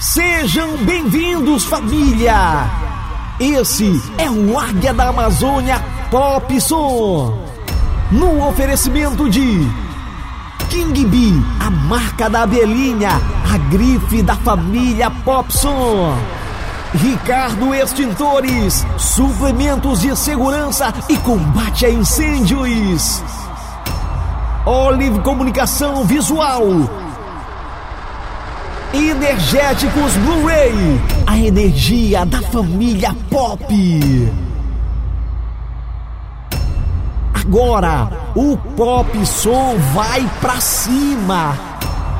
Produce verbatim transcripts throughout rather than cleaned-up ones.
Sejam bem-vindos, família! Esse é o Águia da Amazônia Pop Som. No oferecimento de King Bee, a marca da abelhinha, a grife da família Pop Som. Ricardo Extintores, suplementos de segurança e combate a incêndios. Olive Comunicação Visual. Energéticos Blu-ray, a energia da família Pop. Agora, o Pop Som vai pra cima.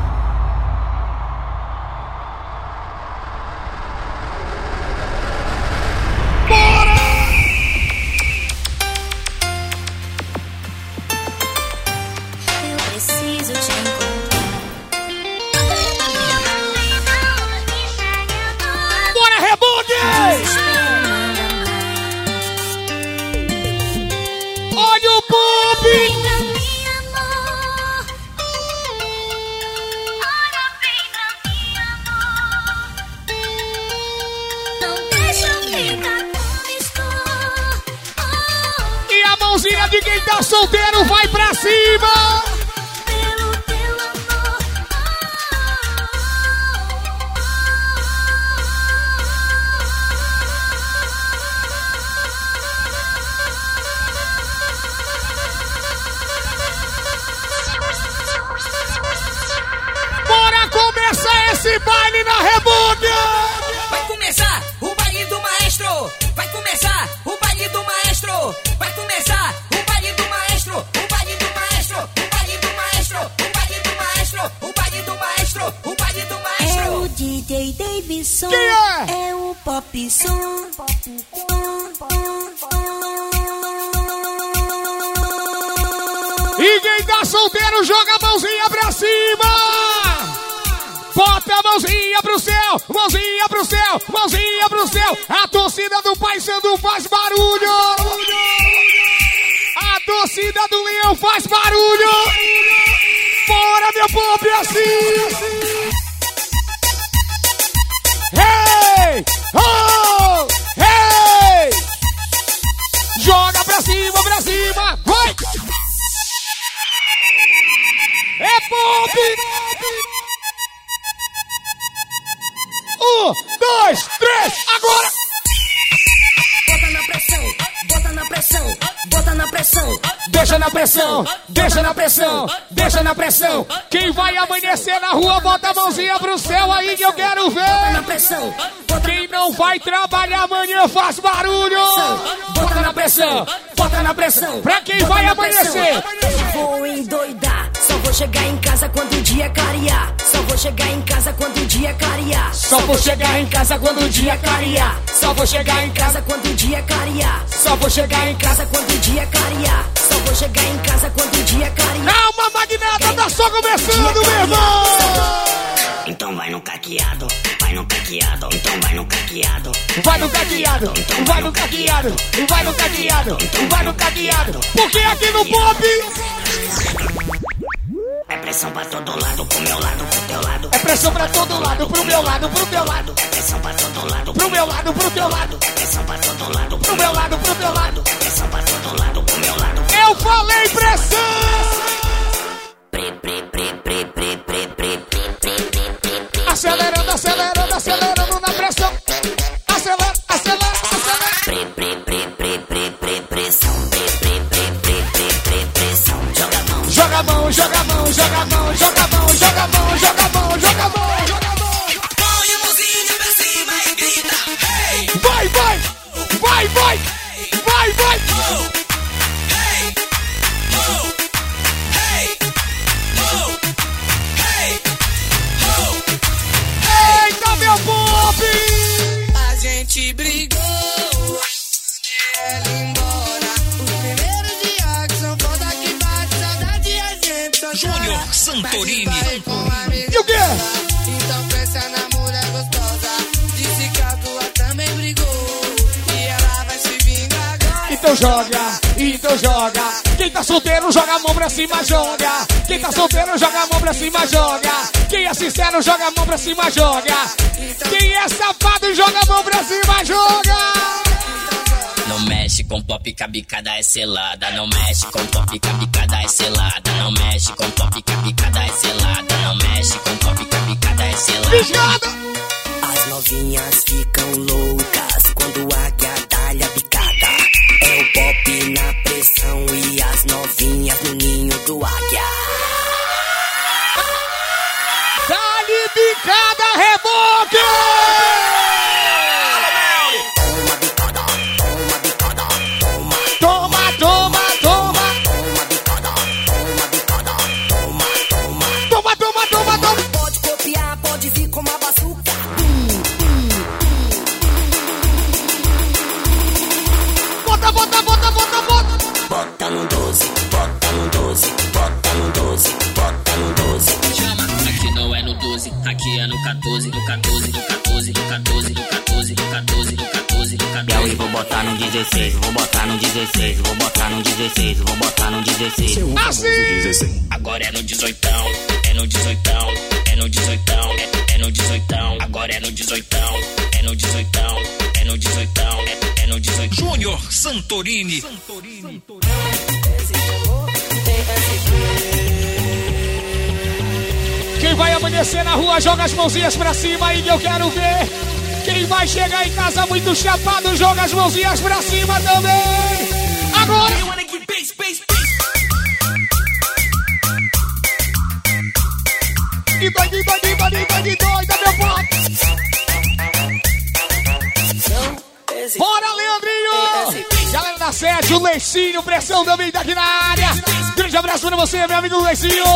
De quem tá solteiro vai pra cima. Pelo teu amor. Bora começar esse baile na Rebunda. Vai começar o baile do maestro. Vai começar o baile do maestro. Vai começar o baile do maestro. O baile do maestro. O baile do maestro. O baile do maestro. O baile do maestro. O baile do maestro. É o D J Davidson. Quem é? É o Pop Som. E quem tá solteiro joga a mãozinha pra cima. Bota a mãozinha pro céu, mãozinha pro céu, mãozinha pro céu. A torcida do Paysandu faz barulho. A torcida do Leão faz barulho. Bora, meu povo, assim. Hey! Oh! Hey! Joga pra cima, pra cima. Vai! É pop! Um, dois, três, agora! Bota na pressão, bota na pressão, bota na pressão. Deixa na pressão, deixa na pressão, deixa na pressão. Quem vai amanhecer na rua, bota a mãozinha pro céu aí que eu quero Bota na ver. pressão, Quem não vai trabalhar amanhã faz barulho. Bota na pressão, bota na pressão. Pra quem vai amanhecer. Vou endoidar, só vou chegar em casa quando o dia clarear. Só vou chegar em casa quando o dia clarear. Só vou chegar em casa quando o dia clarear. Só vou chegar em casa, Casa quando o dia clarear. só vou chegar em casa. Casa quando o dia clarear. Só vou chegar em casa quando o dia clarear. Calma, magnata, tá só começando, meu irmão. Então vai no caqueado, vai no caqueado, então vai no caqueado. Vai no caqueado, vai no caqueado, vai no caqueado, vai no caqueado. Porque aqui no Pop É pressão pra todo lado, pro meu lado, pro teu lado. é pressão pra todo lado, pro meu lado, pro teu lado. É pressão pra todo lado, Pro meu lado, pro teu lado. é pressão pra todo lado, Pro meu lado, pro teu lado. é pressão pra todo lado, pro meu lado. Eu falei pressão! Pre, pre, pre, pre, pre, pre, pre, pre, pre, pre, pre. Acelerando, acelerando, acelerando na pressão. Acelera, acelera, acelera. Pre, pre, pre, pre, pre, pre, pressão. Pre, pre, pre, pre, pre, pre, pressão. Joga a mão, Joga a mão, joga a mão, joga a mão, joga a mão, joga a mão, joga a mão, joga a mão, joga a mão. põe a mãozinha pra cima e grita. Hey! Vai, vai, vai, vai, vai, vai. Oh! Hey! Oh! Hey! Oh! Hey! Oh! Eita, meu Pop! A gente brigou, ela embora. Os primeiros dias que são foda que bate saudade a gente só Júnior chora. Santorini. Mas vai com a amiga E o quê? Então pensa na mulher gostosa. Disse que a tua também brigou e ela vai se vingar agora. Então joga, então joga. Quem tá solteiro joga a mão pra cima, joga. Quem tá solteiro joga a mão pra cima, joga. Quem é sincero, joga a mão pra cima, joga. Quem é safado, joga a mão pra cima, joga. Não mexe com pop que a bicada é selada. Não mexe com pop que a bicada é selada. Não mexe com pop que a bicada é selada. Não mexe com pop que a bicada é selada. Vigiada! As novinhas ficam loucas quando a águia dá-lhe a bicada. É o pop na pressão e as novinhas no ninho do águia. Dá-lhe bicada, reboque! Toma bicada, toma bicada, toma. Toma, toma, toma. Toma bicada, toma bicada, toma, toma. Toma, toma, toma, toma. Pode copiar, pode vir com uma bazuca. Bota, bota, bota, bota, bota. Bota no doze, bota no doze, bota no doze, bota no doze. Chama, aqui não é no doze, aqui é no quatorze, no quatorze, no quatorze, no quatorze, no quatorze, no quatorze, no quatorze, no quatorze. E aí vou botar no dezesseis, vou botar no dezesseis, vou botar no dezesseis, vou botar no dezesseis. Assim! Agora é no dezoitão, é no dezoitão, é no dezoitão, é, é no dezoitão. Agora é no dezoitão, é no dezoitão, é no dezoitão, é, é no dezoitão. Júnior Santorini. Santorini. Quem vai amanhecer na rua, joga as mãozinhas pra cima aí que eu quero ver. Quem vai chegar em casa muito chapado, joga as mãozinhas pra cima também. Agora! E doida, e doida, e doida, e doida, e doida, meu pai! Bora, Leandrinho! Galera da sete, o Leicinho, pressão também tá aqui na área. Grande abraço pra você, meu amigo Leicinho.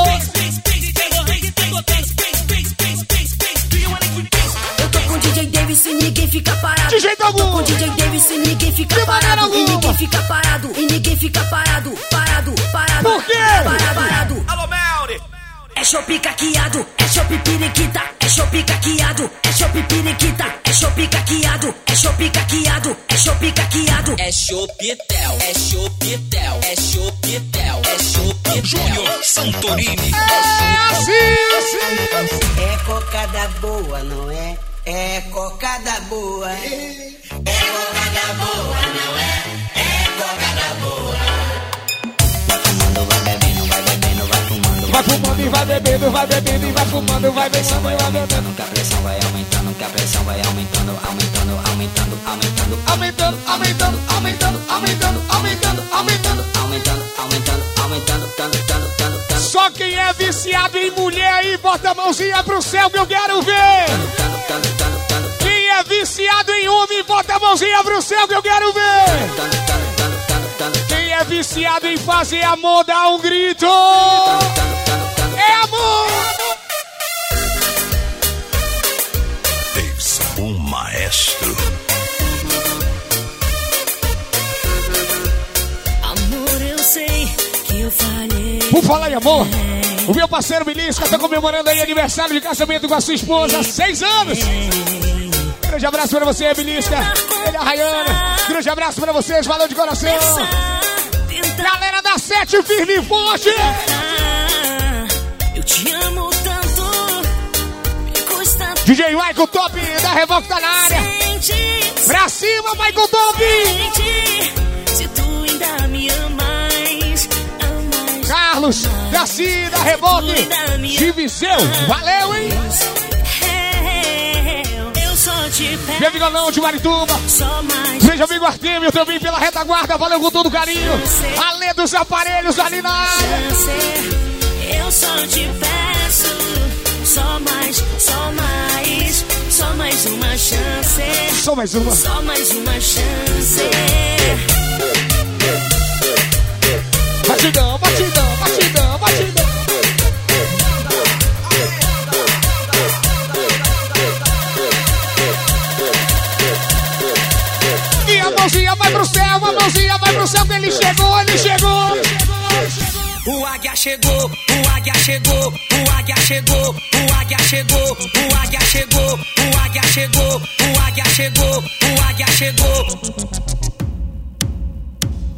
Eu tô com o D J Davis e ninguém fica parado. De jeito algum. Tô com o D J Davis e ninguém fica De maneira parado. E alguma. ninguém fica parado. E ninguém fica parado. Parado, parado. Por quê? Parado, parado. Alô, Melri. É chopp caqueado, é chopp periquita, é chopp caqueado, é chopp periquita, é chopp caqueado, é chopp caqueado, é chopp caqueado. É chopitel, é chopitel, é chopitel, é chopitel. Júnior Santorini. É assim, assim. É cocada boa, não é? É cocada boa. É cocada boa, não é? É cocada boa. Vai fumando, vai bebendo, vai fumando. Vai fumando e vai bebendo, e vai fumando, vai bebendo, vai bebendo. Que a pressão vai aumentando, que a pressão vai aumentando, aumentando, aumentando, aumentando, Aumentando, aumentando, aumentando, aumentando, aumentando, aumentando. aumentando, aumentando, aumentando, tanto, tanto, tanto, tanto, Só quem é viciado em mulher aí, bota a mãozinha pro céu que eu quero ver. tanto, tanto, tanto, tanto, Quem é viciado em homem, bota a mãozinha pro céu que eu quero ver. tanto, tanto, tanto, tanto, tanto, Quem é viciado em fazer amor, dá um grito. tanto, tanto, tanto. É amor. Davis, o maestro. Amor, eu sei que eu falhei. Por falar em amor, o meu parceiro Milisca tá comemorando aí aniversário de casamento com a sua esposa, seis anos. Grande abraço pra você, Milisca. Ele é a Rayana. Grande abraço pra vocês, valeu de coração. Galera da sete, firme e forte. Eu te amo tanto, me custa D J Michael Top da Revolt tá na área. sentir, Pra cima, Michael Top. sentir. Se tu ainda me amas, amas. Carlos, da Cida, Revolt. De Viseu, valeu, hein? Eu só te peço, Meu amigo de Marituba. só mais. Grande amigo Artemio também pela retaguarda, valeu com todo carinho. Além dos aparelhos ali na área. Eu só te peço, só mais, só mais, só mais uma chance, Só mais uma. só mais uma chance. Batidão, batidão, batidão, batidão. E a mãozinha vai pro céu, a mãozinha vai pro céu, que ele chegou, ele chegou. O águia chegou, o águia chegou, o águia chegou, o águia chegou, o águia chegou, o águia chegou, o águia chegou, o águia chegou.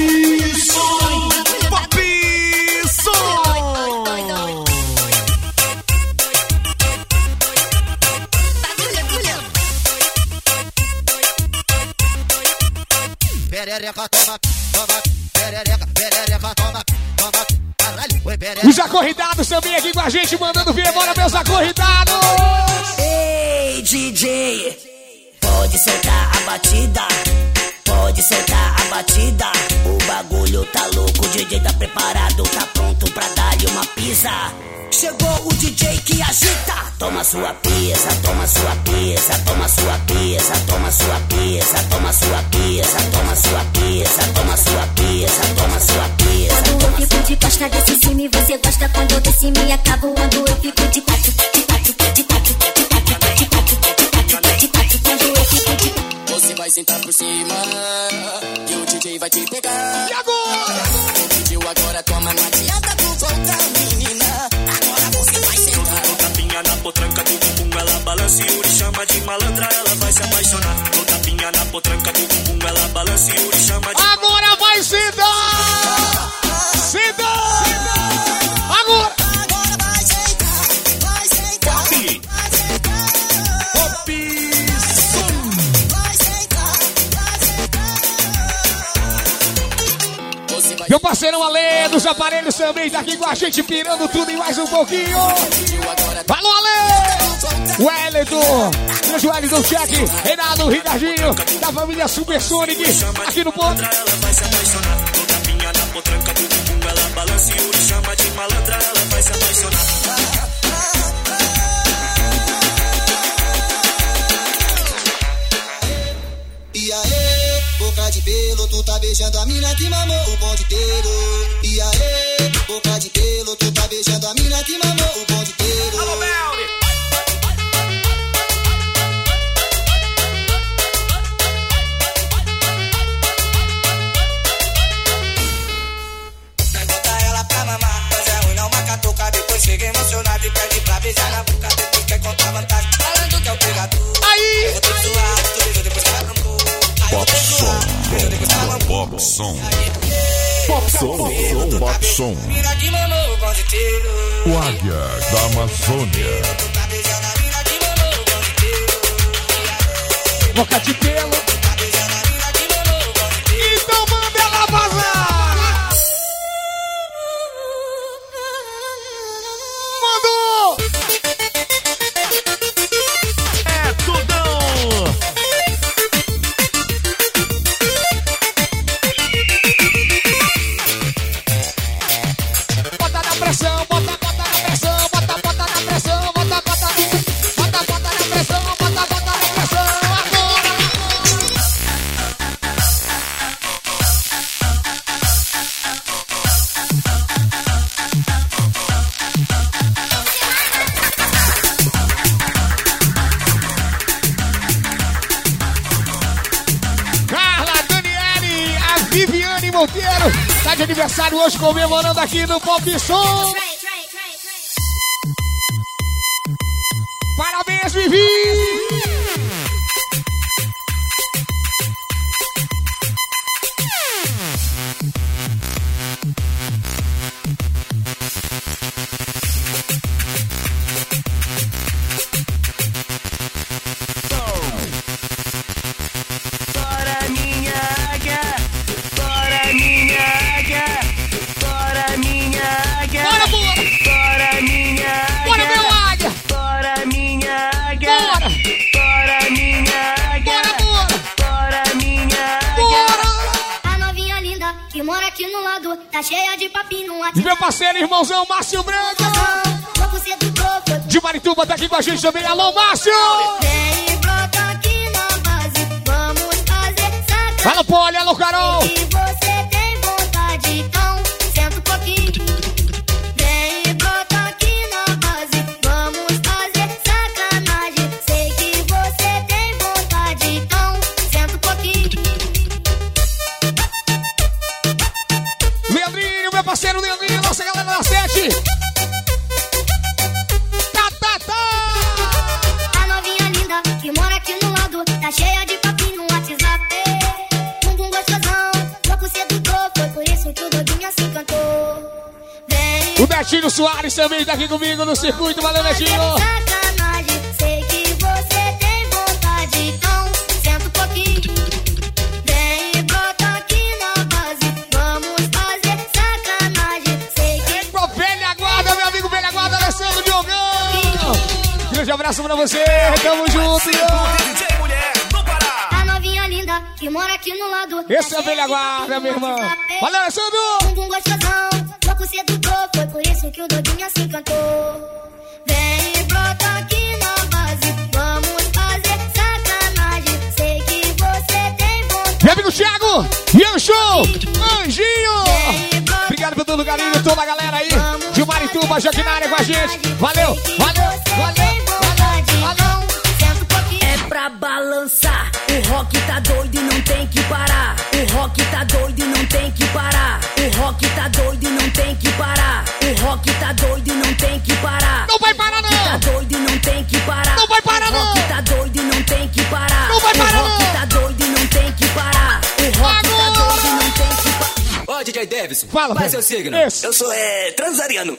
Som! Pop Som! Perereca, toma, toma, perereca, perereca, toma, toma, caralho, oi, perereca. Os acorridados também aqui com a gente, mandando vir. Bora, meus acorridados! Ei, D J, pode soltar a batida, pode soltar a batida. O bagulho tá louco, o D J tá preparado, tá pronto pra dar-lhe uma pisa. Chegou o D J que agita. Toma sua pisa, toma sua pisa, toma sua pisa, toma sua pisa, toma sua pisa, toma sua pisa, toma sua pisa, toma sua pisa. Quando eu fico de costa desse cima e você gosta quando eu desci me acabo. Quando eu fico de quatro, de quatro, de quatro, de quatro, de quatro, de quatro, de quatro. Quando eu fico de quatro. Você vai sentar por cima e o D J vai te pegar. E agora? Pediu agora, toma na dieta por volta, menina. Agora você vai sentar. No tapinha na potranca do bumbum, ela balança e Yuri chama de malandra, ela vai se apaixonar. No tapinha na potranca do bumbum, ela balança e Yuri chama de Agora vai se dar! Se dar! Agora! Agora vai sentar, vai sentar. Pop! Pop Som! Vai sentar, vai sentar. Você vai Meu parceirão Ale dos aparelhos também tá aqui com a gente, pirando tudo e mais um pouquinho. Falou, Ale! O Wellington, o Wellington Check, Reinaldo, Ricardinho, da família Supersonic, aqui no ponto. ela vai se apaixonar. No tapinha na potranca do bumbum, ela balança e Yuri chama de malandra, ela vai se apaixonar. E aí, boca de pelo, tu tá beijando a mina que mamou o bonde inteiro. E aí, boca de pelo, tu tá beijando a mina que mamou o bonde inteiro. Alô, Melri! Vai botar ela pra mamar, mas é ruim não uma catuca. Depois chega emocionado e pede pra beijar na boca. Depois quer contar vantagem, falando que é o pegador. Aí! Eu vou ter que zoar, tu beijou depois que ela trancou. Pop Som, Pop Som, Pop Som, Pop Som, Mina que mamou o bonde inteiro. o Águia da Amazônia. Tu tá beijando a mina que mamou o bonde inteiro. Boca de pelo. Tá beijando a mina que mamou o bonde inteiro. Então manda ela vazar! Mandou! É tudão! Bota na pressão, bota, bota na pressão, bota, bota na pressão, bota, bota, bota, bota na pressão, bota, bota na pressão, agora! Carla, Daniele, a Viviane Monteiro, tá de aniversário hoje comemorando aqui no Pop Som. Parabéns, Vivi! Bora minha águia, bora minha águia, bora minha águia. Bora, bora! Bora minha águia. Bora, meu águia! Bora minha águia. Bora! Bora minha águia. Bora, bora! Bora minha águia. Bora! A novinha linda que mora aqui no lado, tá cheia de papinho no E WhatsApp. meu parceiro, irmãozão, Márcio Branco, Louco sedutor, foi de Marituba, tá aqui com a gente também. Alô, Márcio! Vem e brota aqui na base, vamos fazer sacanagem. Fala, Poli, alô, Carol! Se você tem vontade, então senta um pouquinho. Vem e brota aqui na base, vamos fazer sacanagem. Sei que você tem vontade, então senta um pouquinho. Leandrinho, meu parceiro Leandrinho, nossa galera da sete! Tá, tá, tá! A novinha linda que mora aqui no lado, tá cheia de papinho no WhatsApp. Bumbum gostosão, Soares também tá aqui comigo no circuito. Valeu, Netinho. Sacanagem, sei que você tem vontade, então senta um pouquinho. Vem e brota aqui na base, vamos fazer sacanagem, sei que... Pro Velha Guarda, meu amigo Velha Guarda, Alessandro Diogão. Grande abraço pra você, tamo junto. A novinha linda que mora aqui no lado. Esse é a Velha Guarda, meu irmão. Valeu, Alessandro. Um gostosão, louco sedutor, foi por isso que o doidinho assim cantou. Vem e brota aqui na base, vamos fazer sacanagem, sei que você tem vontade. Meu amigo Thiago, e o show, Anjinho. Obrigado por todo o carinho, toda a galera aí de Marituba, Joaquim na área com a gente. Valeu, valeu, valeu. É pra balançar, o rock tá doido e não tem que parar. O rock tá doido e não tem que parar. O rock tá doido e não tem que parar. O rock tá doido e não tem que parar. Não vai parar não. O rock tá doido e não tem que parar. Não vai parar não. O rock tá doido e não tem que parar. Não vai parar não. O rock tá doido e não tem que parar. O rock tá doido e não tem que parar. Ó, D J Davis, fala, qual é seu signo? Esse. Eu sou, é, transariano.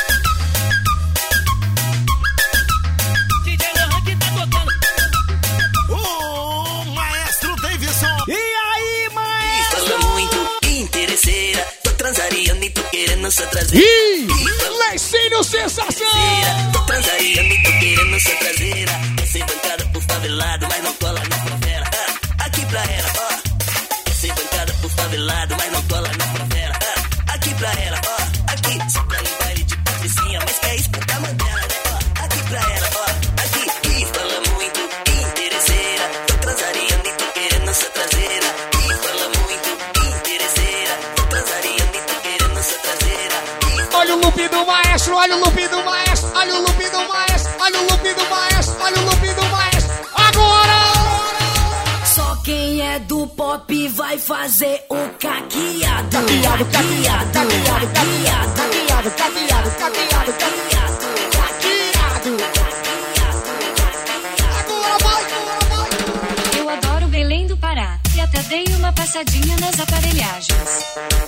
E aí, maestro? Fala muito interesseira, tô transariando e tô querendo sua traseira. Ih, Leicinho Sensação! Tô transariando e tô querendo sua traseira. Eu sei bancada por favelado, mas não cola na favela. Ah, aqui pra ela, ó. Eu sei bancada por favelado, mas não cola na favela. Ah, aqui pra ela, ó. Aqui, só pra um baile de patricinha, mas quer espantar a mandela, né? Ó, aqui pra ela, ó. Aqui, ih, fala muito interesseira, tô transariando e tô querendo sua traseira. Ih, fala muito interesseira, tô transariando e tô querendo sua traseira. Olha o loop do maestro, olha o loop do maestro, olha o loop do maestro, olha o loop do maestro, olha o loop do maestro. Agora! Só quem é do pop vai fazer o caqueado. Caqueado, caqueado, caqueado, caqueado, caqueado, caqueado, caqueado, caqueado. Eu adoro Belém do Pará e até dei uma passadinha nas aparelhagens.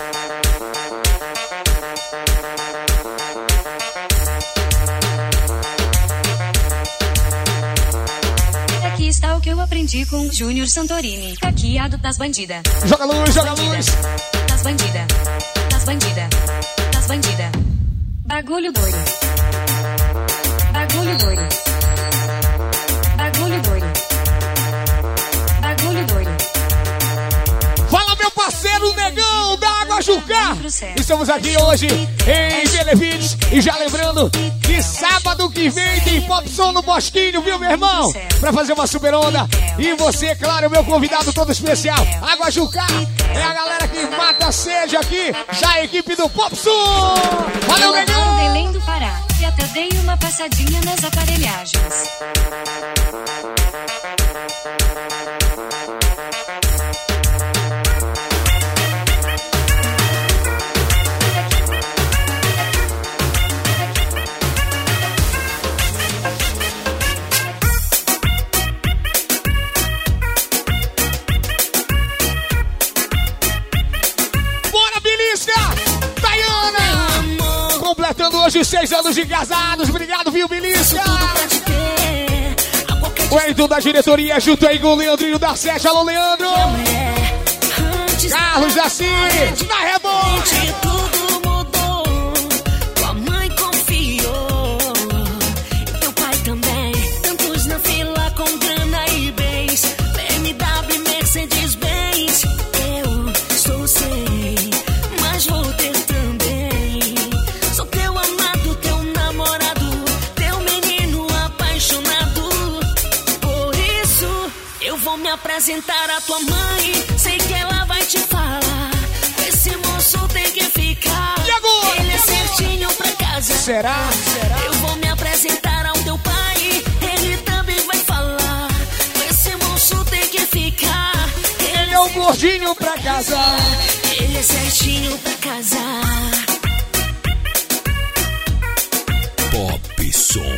Aqui está o que eu aprendi com Júnior Santorini. Caqueado das bandidas. Joga luz, joga luz. Das bandidas. Das bandidas. Das bandidas. Bagulho doido. Bagulho doido. Bagulho doido. Bagulho doido. Fala, meu parceiro Negão da Água Jucá. Estamos aqui hoje em Belevides. E já lembrando que sábado que vem tem Pop Som no Bosquinho, viu, meu irmão? Pra fazer uma super onda. E você, claro, meu convidado todo especial. Água Jucá é a galera que mata a sede aqui da equipe do Pop Som. Valeu, Eu adoro Negão! Belém do Pará e até dei uma passadinha nas aparelhagens. Completando hoje seis anos de casados. Obrigado, viu, Belisca? O Elton da diretoria, junto aí com o Leandrinho da Sete. Alô, Leandro! Carlos da Cid, na Rebote! Tudo mudou, tua mãe confiou, teu pai também. Tantos na fila com grana e bens, B M W, Mercedes Benz. Eu sou sem, mas vou ter também. Sou teu amado, teu namorado, teu menino apaixonado. Por isso eu vou me apresentar à tua mãe. Sei que ela vai te falar, esse moço tem que ficar. E agora? Ele é certinho pra casa. Será? Será? Eu vou me apresentar ao teu pai, ele também vai falar, esse moço tem que ficar. Ele, Ele é o gordinho pra casa. Ele é certinho pra casar. Pop Som.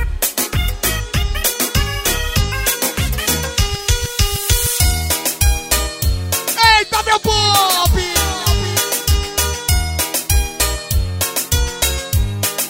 Eita, meu pop!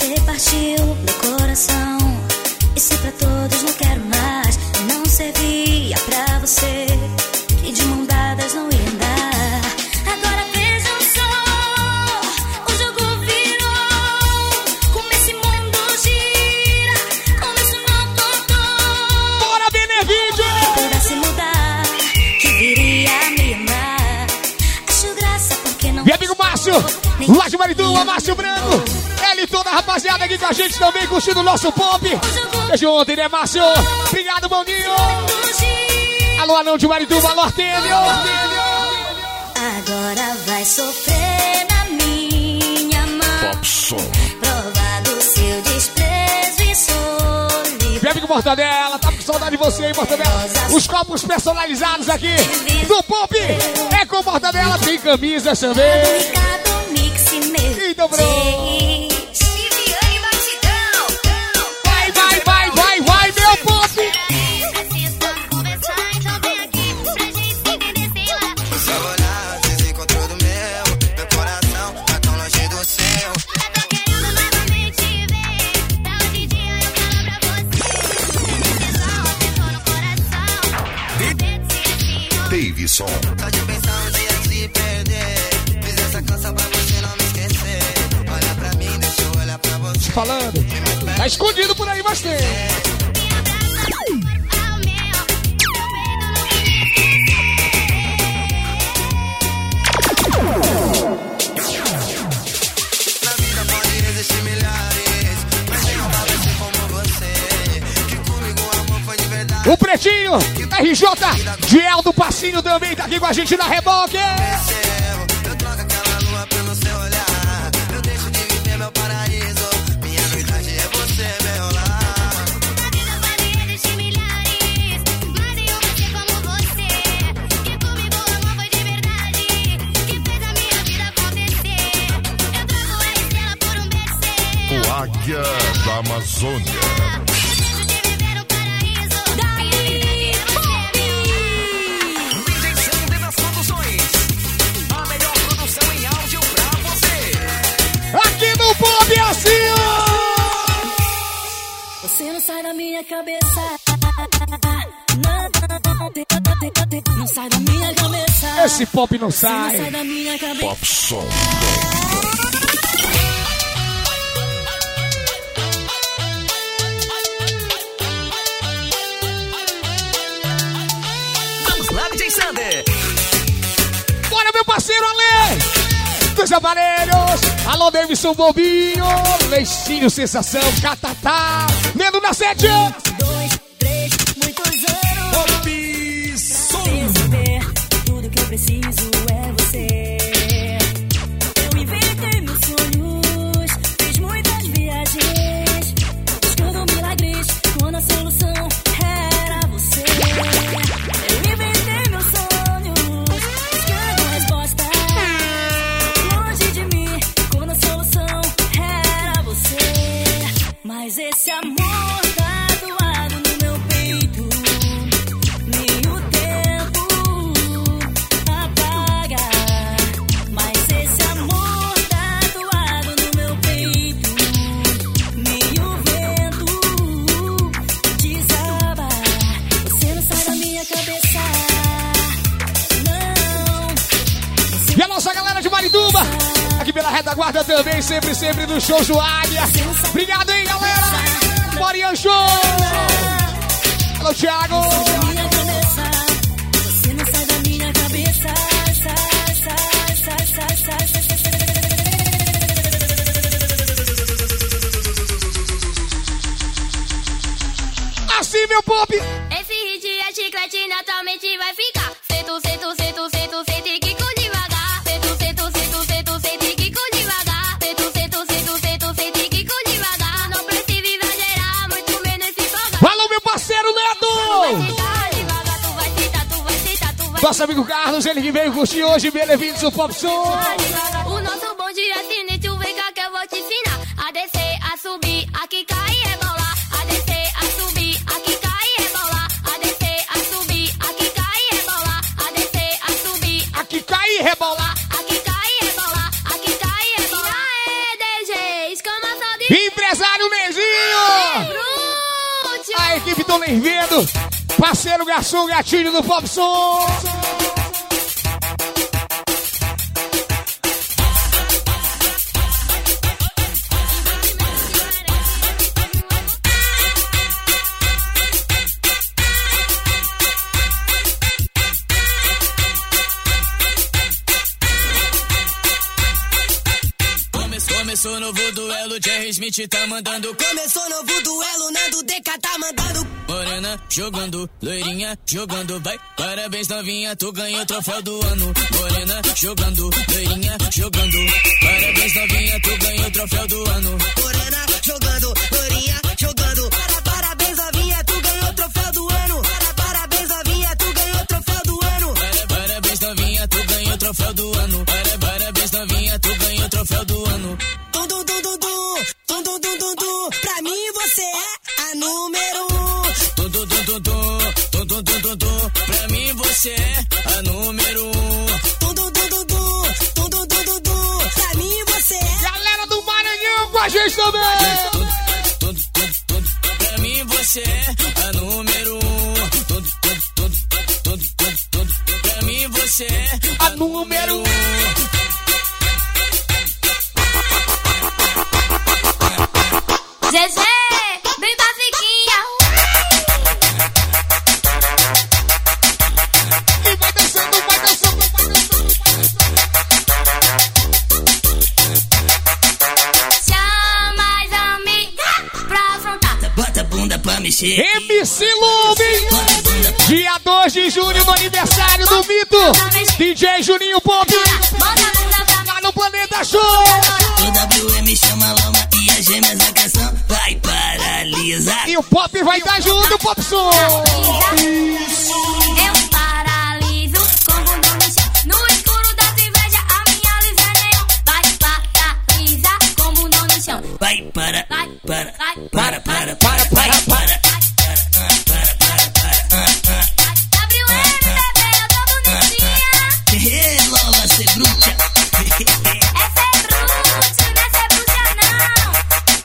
Você partiu meu coração. E se pra todos não quero mais, não servia pra você, e de mão dadas não ia andar. Agora vejam só, o jogo virou. Como esse mundo gira, como isso não contou. Bora, Benevídeo! Se pudesse mudar, que viria a me amar. Acho graça porque não. Meu amigo Márcio, lá de Marituba, Márcio Branco. Ele e toda a rapaziada aqui com a gente também, curtindo o nosso pop. Desde ontem, né, Márcio? Obrigado, Boninho. Alô, Anão de Marituba, alô, Artêmio. Agora vai sofrer na minha mão. Popson. Provar do seu desprezo e solidão. Meu amigo Mortadela, tá com saudade de você, hein, Mortadela? Os copos personalizados aqui do pop. É com Mortadela, tem camisas também. Então, bro. Vai, vai, vai, vai, vai, meu pop. Seu olhar desencontrou do meu, meu coração tá tão longe do seu. Eu tô querendo novamente ver, pra hoje em dia eu falo pra você. Tesão, tesão no coração. Davidson. Só de pensar um dia se perder. Fiz essa canção pra você não me esquecer. Olha pra mim, deixa eu olhar pra você. Falando, tá escondido por aí, mas tem. Na vida pode existir milhares, mas nenhum vai ser como você. Que comigo o amor foi de verdade. O Pretinho, R J, Giel do Passinho também tá aqui com a gente na Reboque. Eu troco aquela lua pelo seu olhar. Eu deixo de viver meu paraíso. Minha verdade é você, meu lar. Na vida pode existir milhares, mas nenhum vai ser como você. Que comigo o amor foi de verdade, que fez a minha vida acontecer. Eu troco a estrela por um beijo. O Águia da Amazônia. Aqui no Pop assim, Você não sai da minha cabeça. Não, não sai da minha cabeça. Esse pop não Você não sai. sai da minha cabeça. Popson. Vamos lá, D J Sander. Bora, meu parceiro Ale! Dos aparelhos! Alô, Davidson Bobinho! Leicinho Sensação, Catatá! Nendo na sete! Dois, três, muitos anos. Popson! Perceber tudo que eu preciso é você. Eu inventei meus sonhos, fiz muitas viagens, buscando milagres quando a solução era você. Eu inventei meus sonhos, buscando respostas longe de mim quando a solução era você. Mas esse amor tatuado no meu peito, nem o tempo apaga. Mas esse amor tatuado no meu peito, nem o vento desaba. Você não sai da minha cabeça, não. E a nossa galera de Marituba! Aqui pela retaguarda também, sempre, sempre no show do Águia! Obrigado, hein, galera! Bora, show! Alô, Thiago! Minha cabeça, você não sai da minha cabeça. Sai, sai, sai, sai, sai, sai, sai, sai. Assim, meu pop! Esse hit é chiclete, naturalmente vai ficar. Sento, sento, sento, sento, sento e quico devagar. Sento, sento, sento, sento, sento e quico devagar. Sento, sento, sento, sento, sento e quico devagar. Não precisa exagerar, muito menos se folgar. Alô, meu parceiro Neto! Nosso amigo Carlos, ele que veio curtir hoje, bem-vindos ao Popson. O nosso bonde é sinistro, vem cá que eu vou te ensinar. A descer, a subir, a quicar e rebolar. A descer, a subir, a quicar e rebolar. A descer, a subir, a quicar e rebolar. A descer, a subir, a quicar e rebolar. A quicar e rebolar, a quicar e rebolar. É, D J, escama só de... Felipe Tolevedo, parceiro garçom gatilho do Popson. Começou novo duelo, Jerry Smith tá mandando. Começou novo duelo, Nando D K tá mandando. Morena jogando, loirinha jogando, vai. Parabéns novinha, tu ganhou o troféu do ano. Morena jogando, loirinha jogando. Parabéns novinha, tu ganhou o troféu do ano. Morena jogando, loirinha jogando. Para, parabéns novinha, tu ganhou o troféu do ano. Para, parabéns novinha, tu ganhou o troféu do ano. Para, parabéns novinha, tu ganhou o troféu do ano. Para, parabéns novinha, tu ganhou o troféu do ano. Tum, tum, tum, tum, tum, tum, tum, tum, tum, tum. Pra mim você é a número um. Tum, tum, tum, tum, tum, tum, tum, tum, tum, tum. Pra mim você é a número um. Tum, tum, tum, tum, tum, tum, tum, tum, tum, tum. Pra mim você é. Galera do Maranhão com a gente também. Tum, tum, tum, tum, tum. Pra mim você é a número um. Tum, tum, tum, tum, tum, tum. Pra mim você é a número um. Zezé, vem pra fiquinha. E vai dançando, vai dançando, vai dançando. Chama as amigas pra afrontar. Bota a bunda pra mexer. M C Lube. Dia dois de junho, no aniversário do Mito. D J Juninho Pop. Lá no Planeta Show. O W M chama a Loma e as gêmeas a canção vai paralisar. E o Pop vai estar junto, Popson. Eu paraliso com o bundão no chão. No escuro da inveja, a minha luz é neon. Vai paralisar com o bundão no chão. Vai para, para, para, para, para, para, para, para. W M, bebê, eu tô bonitinha. Ê, Lola, cê bruxa. Essa é bruxa, não é bruxa não.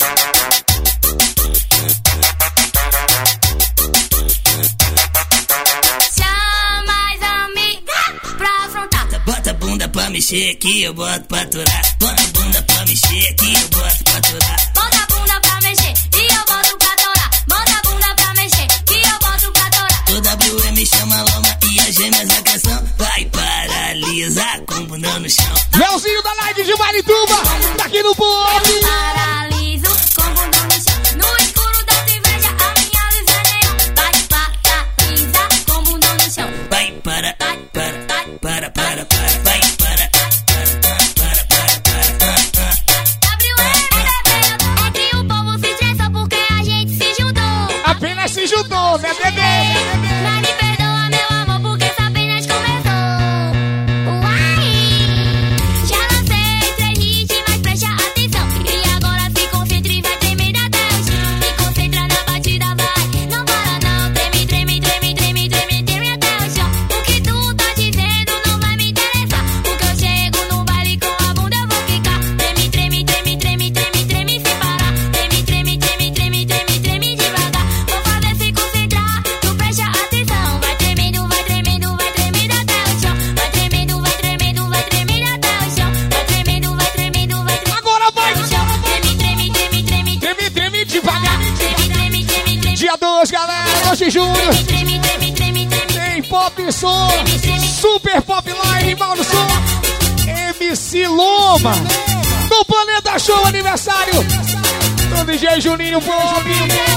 Chama as amigas pra afrontar. Bota a bunda pra mexer aqui, eu boto pra aturar. Bota a bunda pra mexer aqui, eu boto pra aturar. Bota a bunda pra mexer e eu boto pra torar. Bota a bunda pra mexer e eu boto pra torar. O W M chama a Loma e as gêmeas a canção vai paralisar com o bundão no chão. Leozinho da live de Marituba, tá aqui no Pop. Paraliso com o bundão no chão. No escuro da inveja, a minha luz é neon. Vai paralisar com o bundão no chão. Vai para, para, para, para, para, vai para, para, para, para. W M, bebê, é que o povo se estressa porque a gente se juntou. Apenas se juntou, né, bebê? Mas me perdoa, meu amor, porque isso apenas começou. Uai! Já lancei três hits, mas preste atenção. E agora se concentra e vai tremer até o chão. Se concentra na batida, vai. Não para não, treme, treme, treme, treme, treme, treme até o chão. O que tu tá dizendo não vai me interessar. Porque eu chego no baile com a bunda, eu vou ficar. Treme, treme, treme, treme, treme, treme sem parar. Treme, treme, treme, treme, treme, treme devagar. Vou fazer se concentrar, tu preste atenção. Vai tremendo, vai tremendo, vai tremendo até o chão. Vai tremendo, vai tremendo, vai tremendo até o chão. Vai tremendo, vai tremendo, vai tremendo. Agora vai! Treme, treme, treme, treme, Treme, treme devagar. treme, treme, treme, treme. Dia dois, galera, dois de junho. Treme, treme, treme, treme. Tem Pop Som, Super Pop Live, Mauro Som, M C Loma, no Planeta Show aniversário do D J Juninho Pop.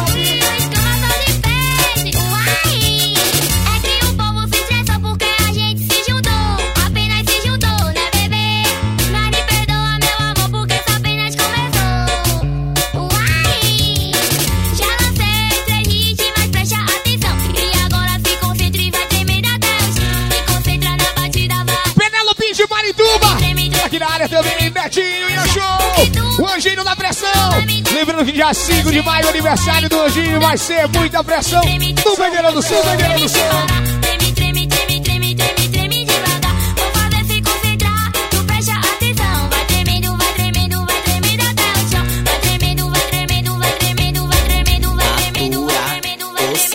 É que o povo se estressa porque a gente se juntou. Apenas se juntou, né, bebê? Mas me perdoa, meu amor, porque isso apenas começou. Uai! Já lancei três hits, mas preste atenção. E agora se concentra e vai tremer até o chão. Se concentra na batida, vai. Penélope de Marituba, aqui na área também, Betinho e o show, o Anjinho da Pressão. Lembrando que dia cinco de maio, aniversário do Anjinho, vai ser muita pressão no Bandeira do Sul, Bandeira do Sul. Treme, treme, treme, treme, treme, treme devagar. Vou fazer se concentrar, tu preste atenção. Vai tremendo, vai tremendo, vai tremendo até o chão. Vai tremendo, vai tremendo, vai tremendo, vai tremendo, vai tremendo, vai tremendo, vai tremendo.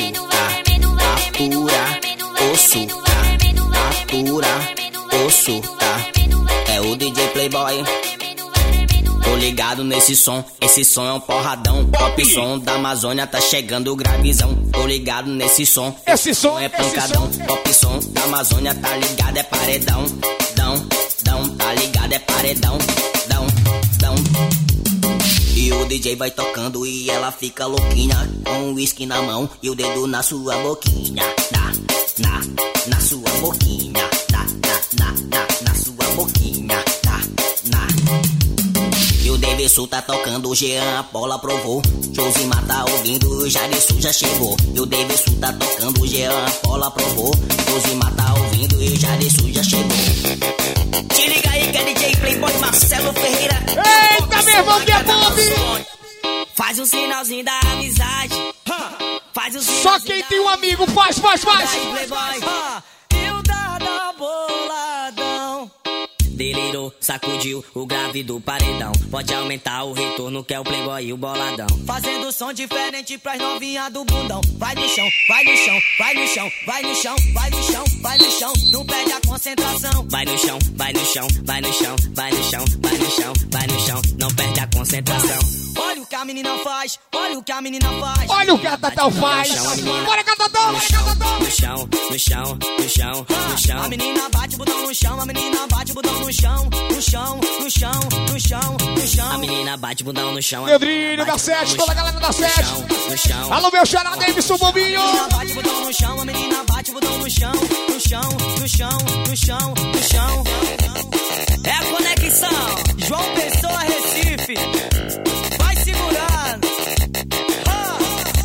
nesse som, esse som é um porradão. Top som da Amazônia, tá chegando o gravizão. Tô ligado nesse som, esse som é pancadão. Top som da Amazônia, tá ligado, é paredão. Dão, dão, tá ligado, é paredão. Dão, dão. E o D J vai tocando e ela fica louquinha, com um uísque na mão e o dedo na sua boquinha. Na, na, na sua boquinha. Na, na, na, na, na sua boquinha. Na, na. E o Davidson tá tocando, o Jean Paula provou. Josimar tá ouvindo, o Jadson já chegou. E o Davidson tá tocando, o Jean Paula provou. Josimar tá ouvindo e o Jadson já chegou. Te liga aí que é D J Playboy Marcelo Ferreira. Eita, meu irmão, que é pop! Faz um sinalzinho da amizade. Faz um sinalzinho. Só quem tem um amigo faz, faz, faz. E o dada boladão. Delirou, sacudiu o grave do paredão. Pode aumentar o retorno que é o Playboy e o boladão. Fazendo som diferente pras novinha do bundão. Vai no chão, vai no chão, vai no chão, vai no chão, vai no chão, vai no chão. Não perde a concentração. Vai no chão, vai no chão, vai no chão, vai no chão, vai no chão, vai no chão. Não perde a concentração. Olha o que a menina faz, olha o que a menina faz. Olha o que a Tatão faz. Bora, Catatão, bora, Catatão. No chão, no chão, no chão, no chão. A menina bate o botão no chão, a menina bate o botão no chão, no chão, no chão, no chão, no chão. A menina bate o botão no chão. Pedrinho da sete, toda a galera da sete. No chão. Alô, meu xará, Davidson Bobinho. A menina bate o botão no chão, a menina bate o botão no chão, no chão, no chão, no chão, no chão. É a conexão. João Pessoa, Recife. Vai segurando. Ah.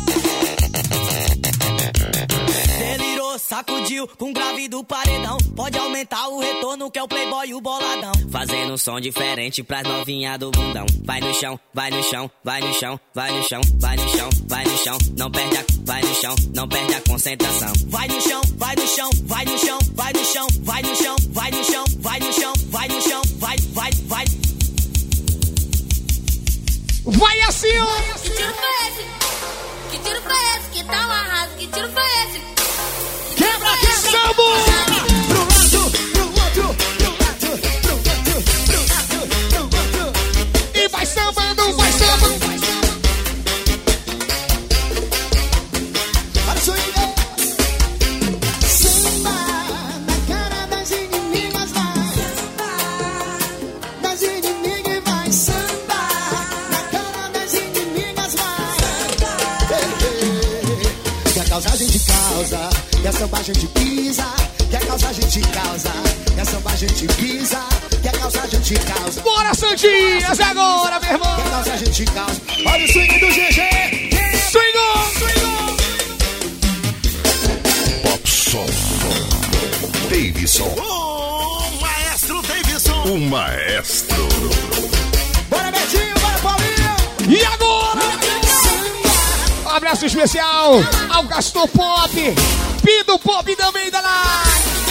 Delirou, sacudiu com grave do paredão. Pode aumentar o retorno que é o Playboy e o boladão. Fazendo um som diferente pras novinha do bundão. Vai no chão, vai no chão, vai no chão, vai no chão, vai no chão, vai no chão. Não perde a, vai no chão, não perde a concentração. Vai no chão, vai no chão, vai no chão, vai no chão, vai no chão, vai no chão, vai no chão, vai no chão, vai, vai, vai. Vai assim, ó. Que tiro foi esse? Que tiro foi esse? Que tá um arraso? Que tiro foi esse? Quebra que samba! Pro lado, pro outro, pro lado, pro outro, pro lado, pro outro. E vai sambando, vai sambando. Para o swing. Samba na cara das inimigas, vai. Samba das inimigas, vai. Samba na cara das inimigas, vai. Quer causar, a gente causa. Quer samba, a gente pisa. Quer causar, a gente causa. Quer samba, a gente pisa. Quer causar, a gente causa. Bora, Santinhas, é agora, meu irmão. Quer causar, a gente causa. Olha o swing do G G. Swingou, swingou. Pop Som. Davidson. O maestro Davidson. O maestro. Bora, Betinho, bora, Paulinho. E agora? Um abraço especial ao Gastor Pop. Pido Pop também da lá.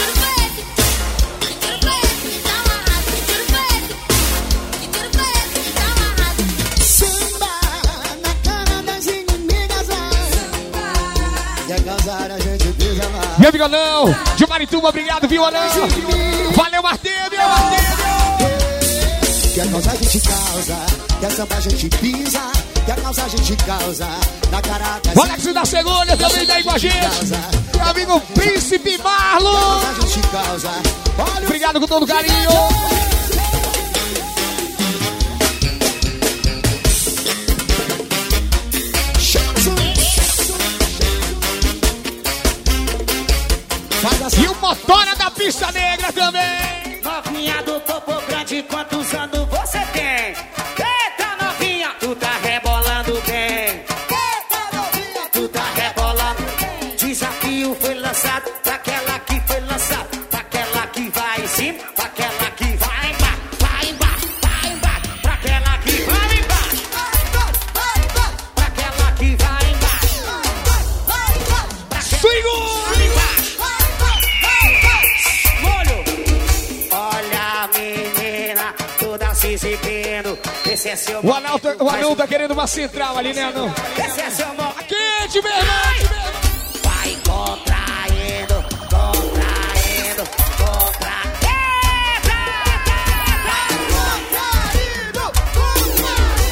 Samba na cara das inimigas, vai. Quer causar, a gente pisa lá. Meu amigo Anão, de Marituba, obrigado, viu, Anão? Valeu, Martênio, Martênio. Quer causar, a gente causa. Quer samba, a gente pisa. Quer causar, a gente causa. Na cara das o Alex da Segunda também tá aí com a gente. Meu amigo Príncipe Marlon. A gente causa. Obrigado com todo carinho. E o motora da pista negra também. Novinha do topo grande, quantos anos você tem? Eita, novinha, tu tá rebolando bem. Eita, novinha, tu tá rebolando bem. Desafio foi lançado pra aquela que foi lançada, pra aquela que vai em cima, pra aquela que vai embaixo, vai embaixo, vai embaixo, pra aquela que vai embaixo, pra aquela que vai embaixo, pra aquela que vai embaixo. Esse é seu o Anão tá, o Anão tá querendo uma central ali, né, Anão? Esse é seu momento. Quente, meu irmão! Vai contraindo, contraindo, contraindo.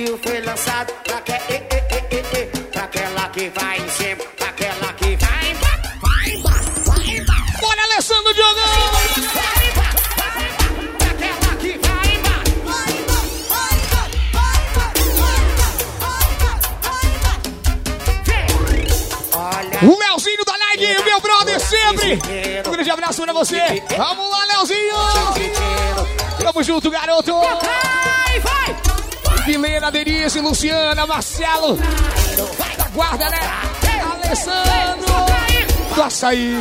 desafio foi lançado pra, que, e, e, e, e, e, pra aquela que vai em cima, pra aquela que vai embaixo, vai embaixo, vai embaixo. Bora, Alessandro Diogão! Vai embaixo, pra aquela que vai embaixo. Olha. O Leozinho da Nike, meu brother, sempre! Um grande abraço pra você! Vamos lá, Leozinho! Tamo junto, garoto! Vai, vai! Milena, Denise, Luciana, Marcelo, da guarda, né? Alessandro, do açaí.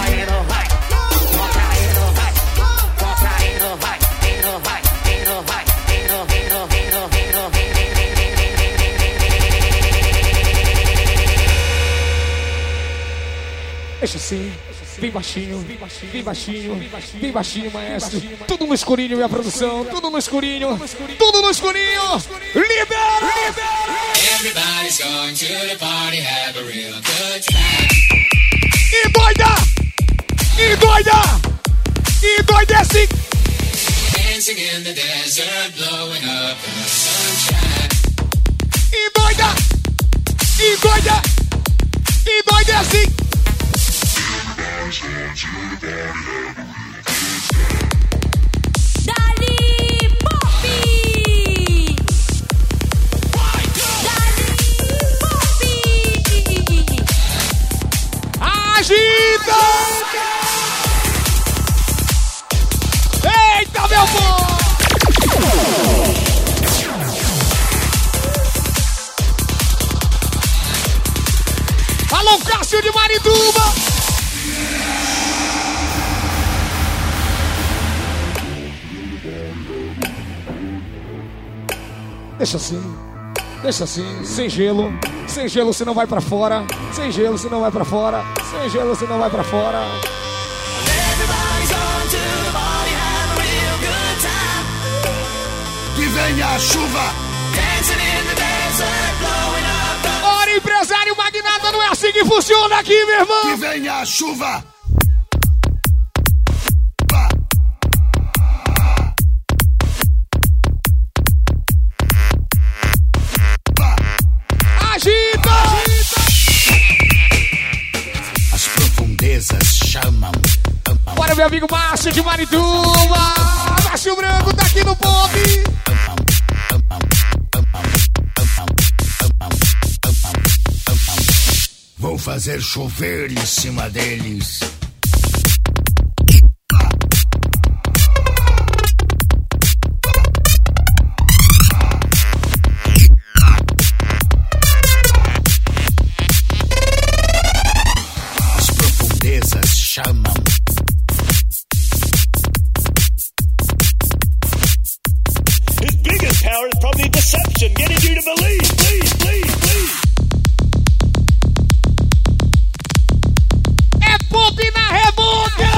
Deixa assim, bem baixinho, bem baixinho, bem baixinho, maestro. Tudo no escurinho, minha produção, tudo no escurinho, tudo no escurinho. Libera! Everybody's going to the party, have a real good time. E doida! E doida! E doida assim! Dancing in the desert, blowing up in the sunshine. E doida! E doida! E doida assim! Dali Pop! Dali Pop! Agita! Eita, meu povo! Alô, Cássio de Marituba! Deixa assim, deixa assim, sem gelo, sem gelo você não vai pra fora, sem gelo você não vai pra fora, sem gelo você não vai pra fora. Que venha a chuva! Ora, empresário magnata, não é assim que funciona aqui, meu irmão! Que venha a chuva! Chamam. Bora, meu amigo Márcio de Marituba. Márcio Branco tá aqui no pop. Vou fazer chover em cima deles. Chamam. His biggest power is probably deception, getting you to believe, believe, believe, believe. É pop na reboca!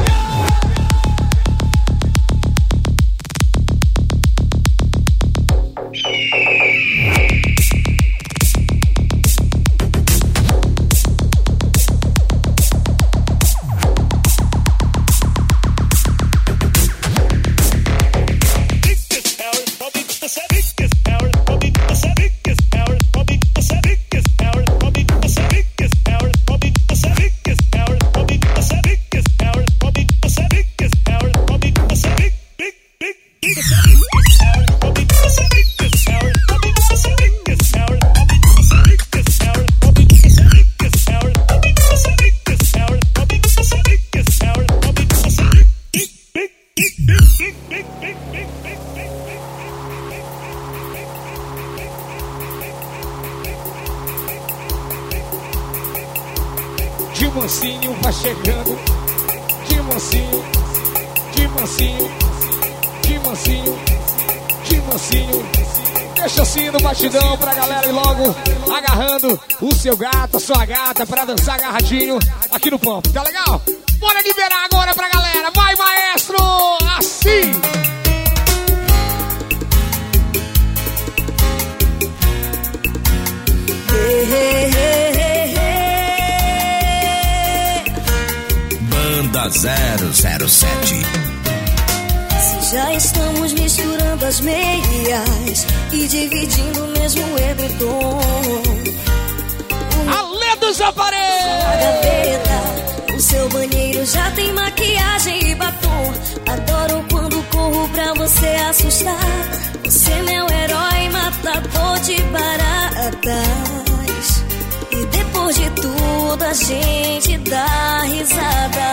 De mansinho vai chegando, de mansinho, de mansinho, de mansinho, de mansinho. Deixa assim no batidão pra galera ir logo agarrando o seu gato, a sua gata pra dançar agarradinho aqui no pump, tá legal? Bora liberar agora pra galera, vai maestro, assim! Hey, hey, hey, hey, hey. Banda zero zero sete. Se já estamos misturando nossas meias e dividindo o mesmo edredom. Alê dos aparelhos! A gaveta, o seu banheiro já tem maquiagem e batom. Adoro quando corro pra você assustar. Você é meu herói, matador de baratas. E depois de tudo a gente dá risada.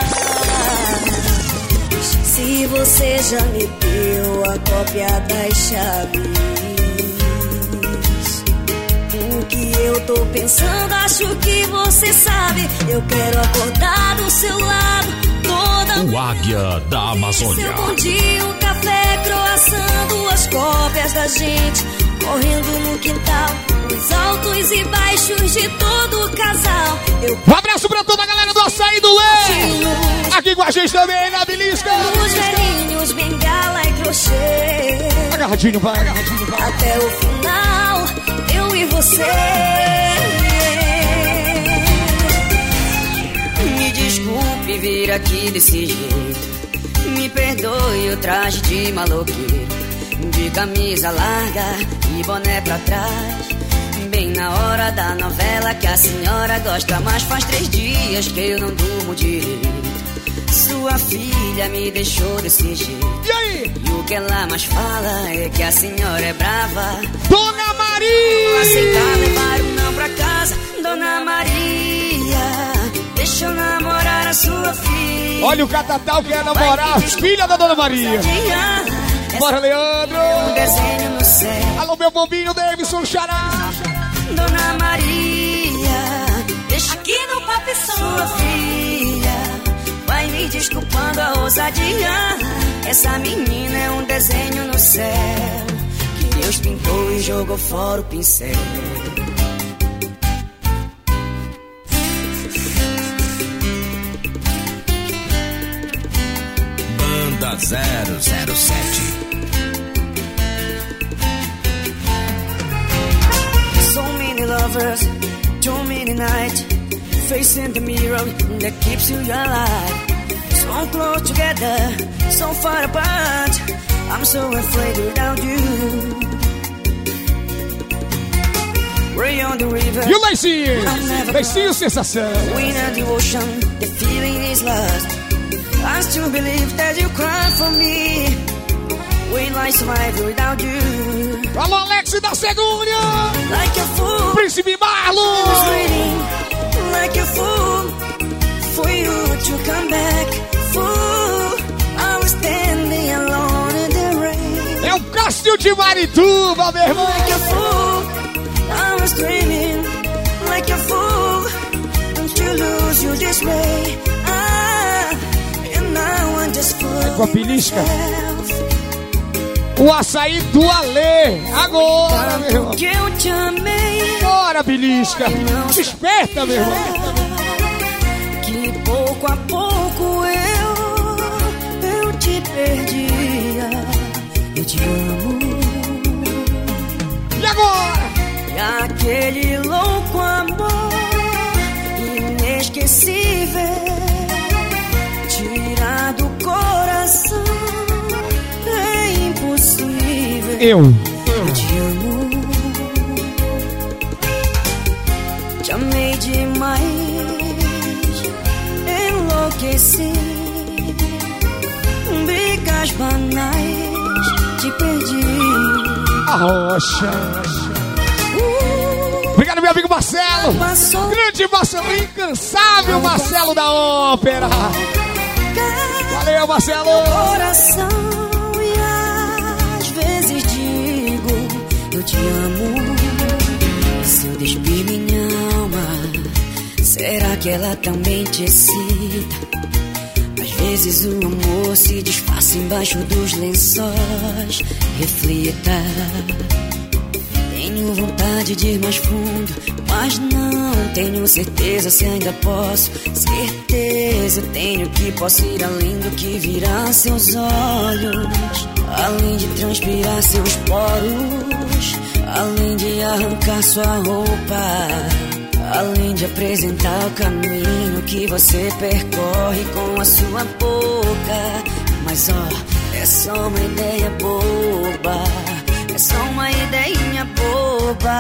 Se você já me deu a cópia das chaves, o que eu tô pensando, acho que você sabe. Eu quero acordar do seu lado toda O Águia da Amazônia. seu bom dia, um café, croissant, duas cópias da gente correndo no quintal, os altos e baixos de todo o casal. Eu Um abraço pra toda a galera do Açaí do Lê. Aqui com a gente também, na Belisca. Os velhinhos, bengala e crochê. Agarradinho, vai, agarradinho, vai. Até o final, eu e você. Me desculpe vir aqui desse jeito. Me perdoe o traje de maloqueiro, de camisa larga e boné pra trás. Bem na hora da novela que a senhora gosta, mas faz três dias que eu não durmo direito. Sua filha me deixou desse jeito. E aí? E o que ela mais fala é que a senhora é brava. Dona Maria! Não aceitar levar um não pra casa. Dona Maria, deixa eu namorar a sua filha. Olha o Catatal quer namorar a filha da Dona Maria. Bora, Leandro! Um desenho no céu. Alô, meu bombinho, Davidson Xará. Dona Maria, deixa aqui no Pop Som sua filha. Vai me desculpando a ousadia. Essa menina é um desenho no céu que Deus pintou e jogou fora o pincel. Banda zero zero sete. So many lovers, too many nights, facing the mirror that keeps you alive. So close together, so far apart. I'm so afraid without you. Way on the river, E o Leicinho? Leicinho, sensação. wind and the ocean, the feeling is lost. I still believe that you cry for me. Will I survive without you? Alô, Alex da Segunda! Like a fool, Príncipe I was Marlon! waiting like a fool for you to come back. Fool, I was standing alone in the rain. É o Cássio de Marituba, meu irmão! Like a fool, I was dreaming like a fool. Don't you lose you this way? Ah, and now I'm just Com a fooling belisca. myself. O açaí do Alê! Agora, meu irmão! Que eu te amei. Bora, belisca! Desperta, meu irmão! Que pouco a pouco eu, eu te perdia. Eu te amo. E agora? E aquele louco amor inesquecível, tirar do coração é impossível. Eu. Eu te amo. Te amei demais, enlouqueci. Brigas banais, te perdi. A rocha. Obrigado, meu amigo Marcelo. Passou. Grande Marcelo, incansável Marcelo da Ópera. Valeu, Marcelo. Coração, e às vezes digo, eu te amo. Se eu despir minha alma, será que ela também te excita? Às vezes o amor se disfarça embaixo dos lençóis. Reflita. Tenho vontade de ir mais fundo, mas não tenho certeza se ainda posso. Certeza tenho que posso ir além do que virá seus olhos, além de transpirar seus poros, além de arrancar sua roupa, além de apresentar o caminho que você percorre com a sua boca. Mas ó, É só uma ideia boba, é só uma ideinha boba.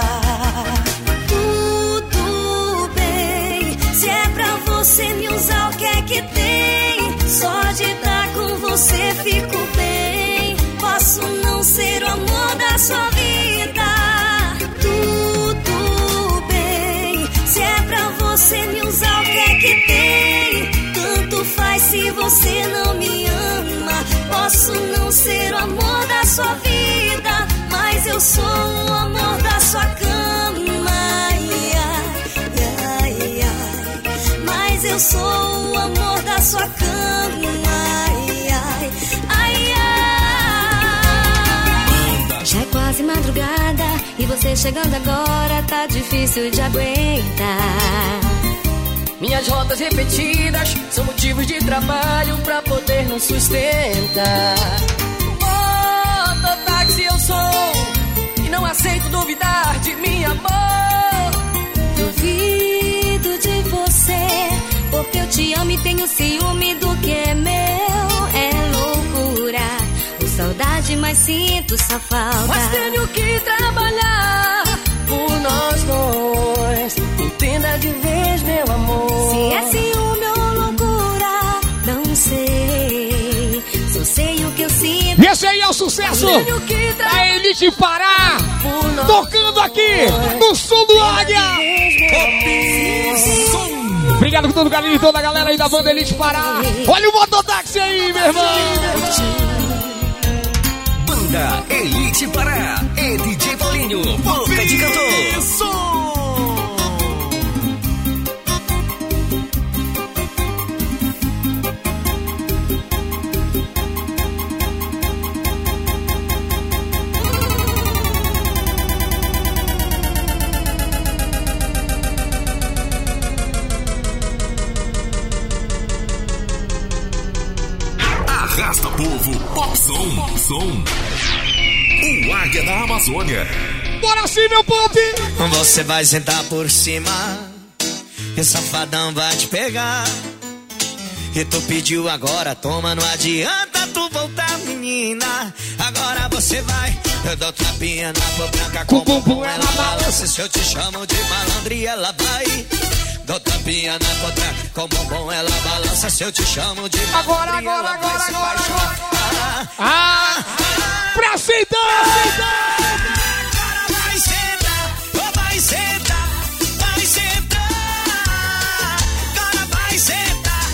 Tudo bem, se é pra você me usar, o que é que tem? Só de estar com você fico bem. Posso não ser o amor da sua vida. Tudo bem, se é pra você me usar, o que é que tem? Tanto faz se você não me ama. Posso não ser o amor da sua vida, mas eu sou o amor da sua cama. Ai, ai, ai. Mas eu sou o amor da sua cama. Ai, ai, ai, ai. Já é quase madrugada e você chegando agora tá difícil de aguentar. Minhas rotas repetidas são motivos de trabalho pra poder nos sustentar. Mototáxi eu sou e não aceito duvidar de mim, amor. Duvido de você, porque eu te amo e tenho ciúme do que é meu. É loucura, ou saudade, mas sinto sua falta. Mas tenho que trabalhar por nós dois. Entenda de vez, meu amor. Se é ciúme ou loucura, não sei. Só sei o que eu sinto. E esse aí é o sucesso da Elite Pará, tocando aqui no som do Águia. Obrigado por todo o carinho e toda a galera aí da banda Elite Pará. Olha o mototáxi aí, meu irmão. Banda Elite Pará e D J Paulinho, boca de cantor. Arrasta povo, pop som, pop som. O Águia da Amazônia. Bora sim, meu pop! Você vai sentar por cima e o safadão vai te pegar. E tu pediu agora, toma, não adianta tu voltar, menina. Agora você vai, eu dou tapinha na pô branca com bumbum, ela balança. Se eu te chamo de malandro e ela vai. Dou tapinha na pô branca com bumbum, ela balança. Se eu te chamo de malandro agora, agora, agora, agora, agora. Ah, ah, ah, pra aceitar, aceitar. Agora vai sentar, oh, vai sentar, vai sentar. Agora vai sentar.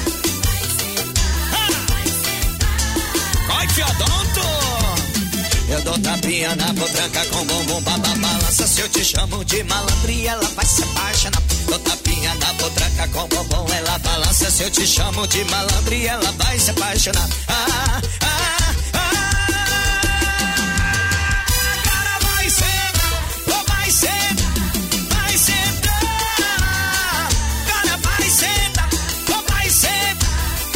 Vai, fiodonto. Eu dou tapinha na potranca com bumbum, baba, balança. Se eu te chamo de malandro e ela vai se apaixonar. Dou tapinha na potranca com bumbum, ela balança. Se eu te chamo de malandro e ela vai se apaixonar. Ah, ah, ah. Agora vai sentar, oh, vai sentar, vai sentar. Agora vai sentar, oh, vai sentar.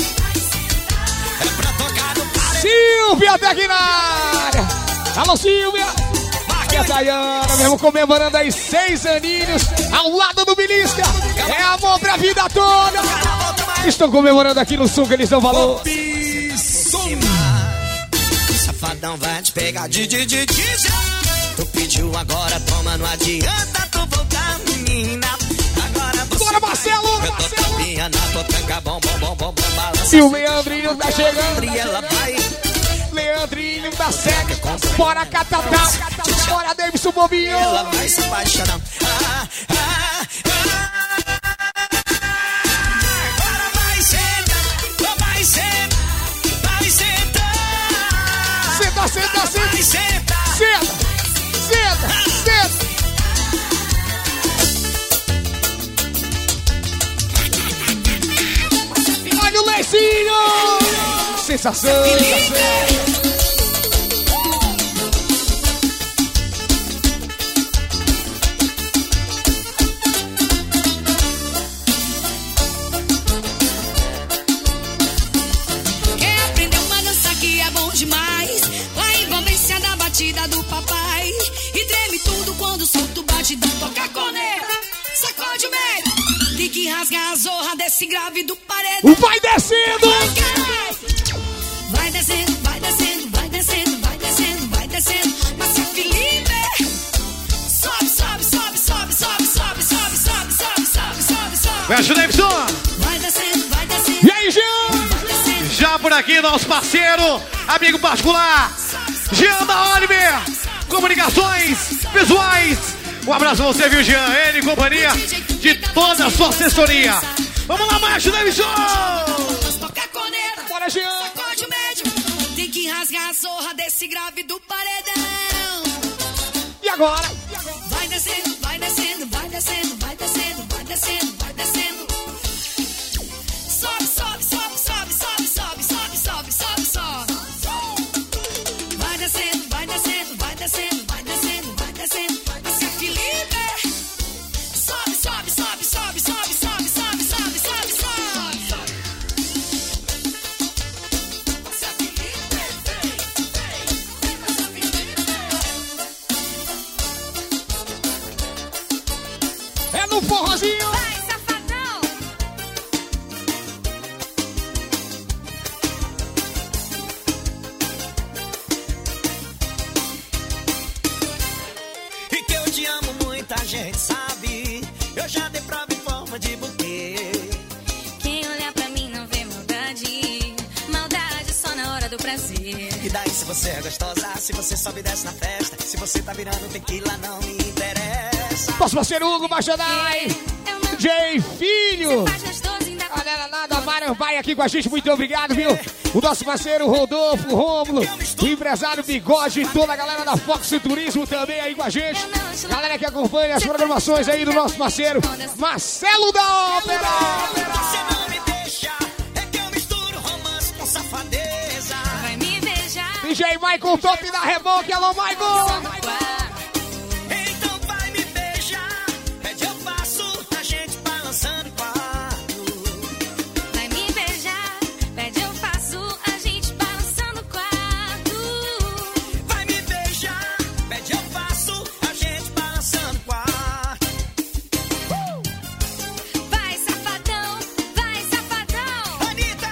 É pra tocar no paredão. Silvia tá aqui na área. Alô, Silvia! E a Dayana, mesmo comemorando aí seis aninhos ao lado do Belisca. É amor pra vida toda. Estão comemorando aqui no sul que eles dão valor. Safadão vai te pegar de de de de. Tu pediu agora, toma, não adianta tu voltar, menina. Agora você. Bora, Marcelo! Eu tô tapinha na potranca, bom, bom, bom, bom, bom, balança. E o Leandrinho tá chegando. E ela vai. Leandrinho da Seca, bora Catatá, bora Davidson Bobinho. Ela vai se apaixonar. Ah, ah, ah. Agora vai sentar, oh, vai sentar, vai sentar. Senta, senta, senta. Vai sentar. Senta, senta, senta. Olha o Leicinho. Sensação, sensação. Quem aprendeu uma dança que é bom demais? A envolvência da batida do papai. E treme tudo quando solta o batidão. Toca a corneta, sacode o meio. Tem que rasgar a zorra desse grave do paredão. Vai descendo! Vai descendo, vai descendo. Fecha, Davidson. Vai descendo, vai descendo. E aí, Jean? Já por aqui, nosso parceiro, amigo particular, Jean da Oliver. Comunicações visuais. Um abraço a você, viu, Jean? Ele e companhia de toda a sua assessoria. Vamos lá, macho, Davidson. Bora, Jean. Sacode o médio. Tem que rasgar a zorra desse grave do paredão. E agora? Vai descendo, vai descendo, vai descendo, vai descendo, vai descendo, vai descendo. Sobe, sobe, sobe, sobe, sobe, sobe, sobe, sobe, sobe, sobe. Vai descendo, vai descendo, vai descendo, vai descendo, vai descendo. Assim, Felipe. Sobe, sobe, sobe, sobe, sobe, sobe, sobe, sobe, sobe, sobe. É no forrozinho. Vai, safadão. E que eu te amo, muita gente sabe. Eu já dei prova em forma de buquê. Quem olhar pra mim não vê maldade. Maldade só na hora do prazer. E daí se você é gostosa, se você sobe e desce na festa, se você tá virando tequila, não me interessa. Nosso parceiro Hugo Baixadai. D J Filho. Galera, nada, Mário vai aqui com a gente, muito obrigado, viu? O nosso parceiro Rodolfo, Rômulo, o empresário Bigode e toda a galera da Fox Turismo também aí com a gente. Galera que acompanha as programações aí do nosso parceiro Marcelo da Ópera. Você não me deixa, é que eu misturo romance com safadeza. Vai me beijar. D J Michael Top da Reboque, alô Michael. Então vai me beijar, pede eu faço, a gente balançando quarto. Vai me beijar. Pede eu faço. A gente balançando o quarto. Vai me beijar, pede eu faço, a gente balançando quarto. Vai, safadão. Vai, safadão. Anitta!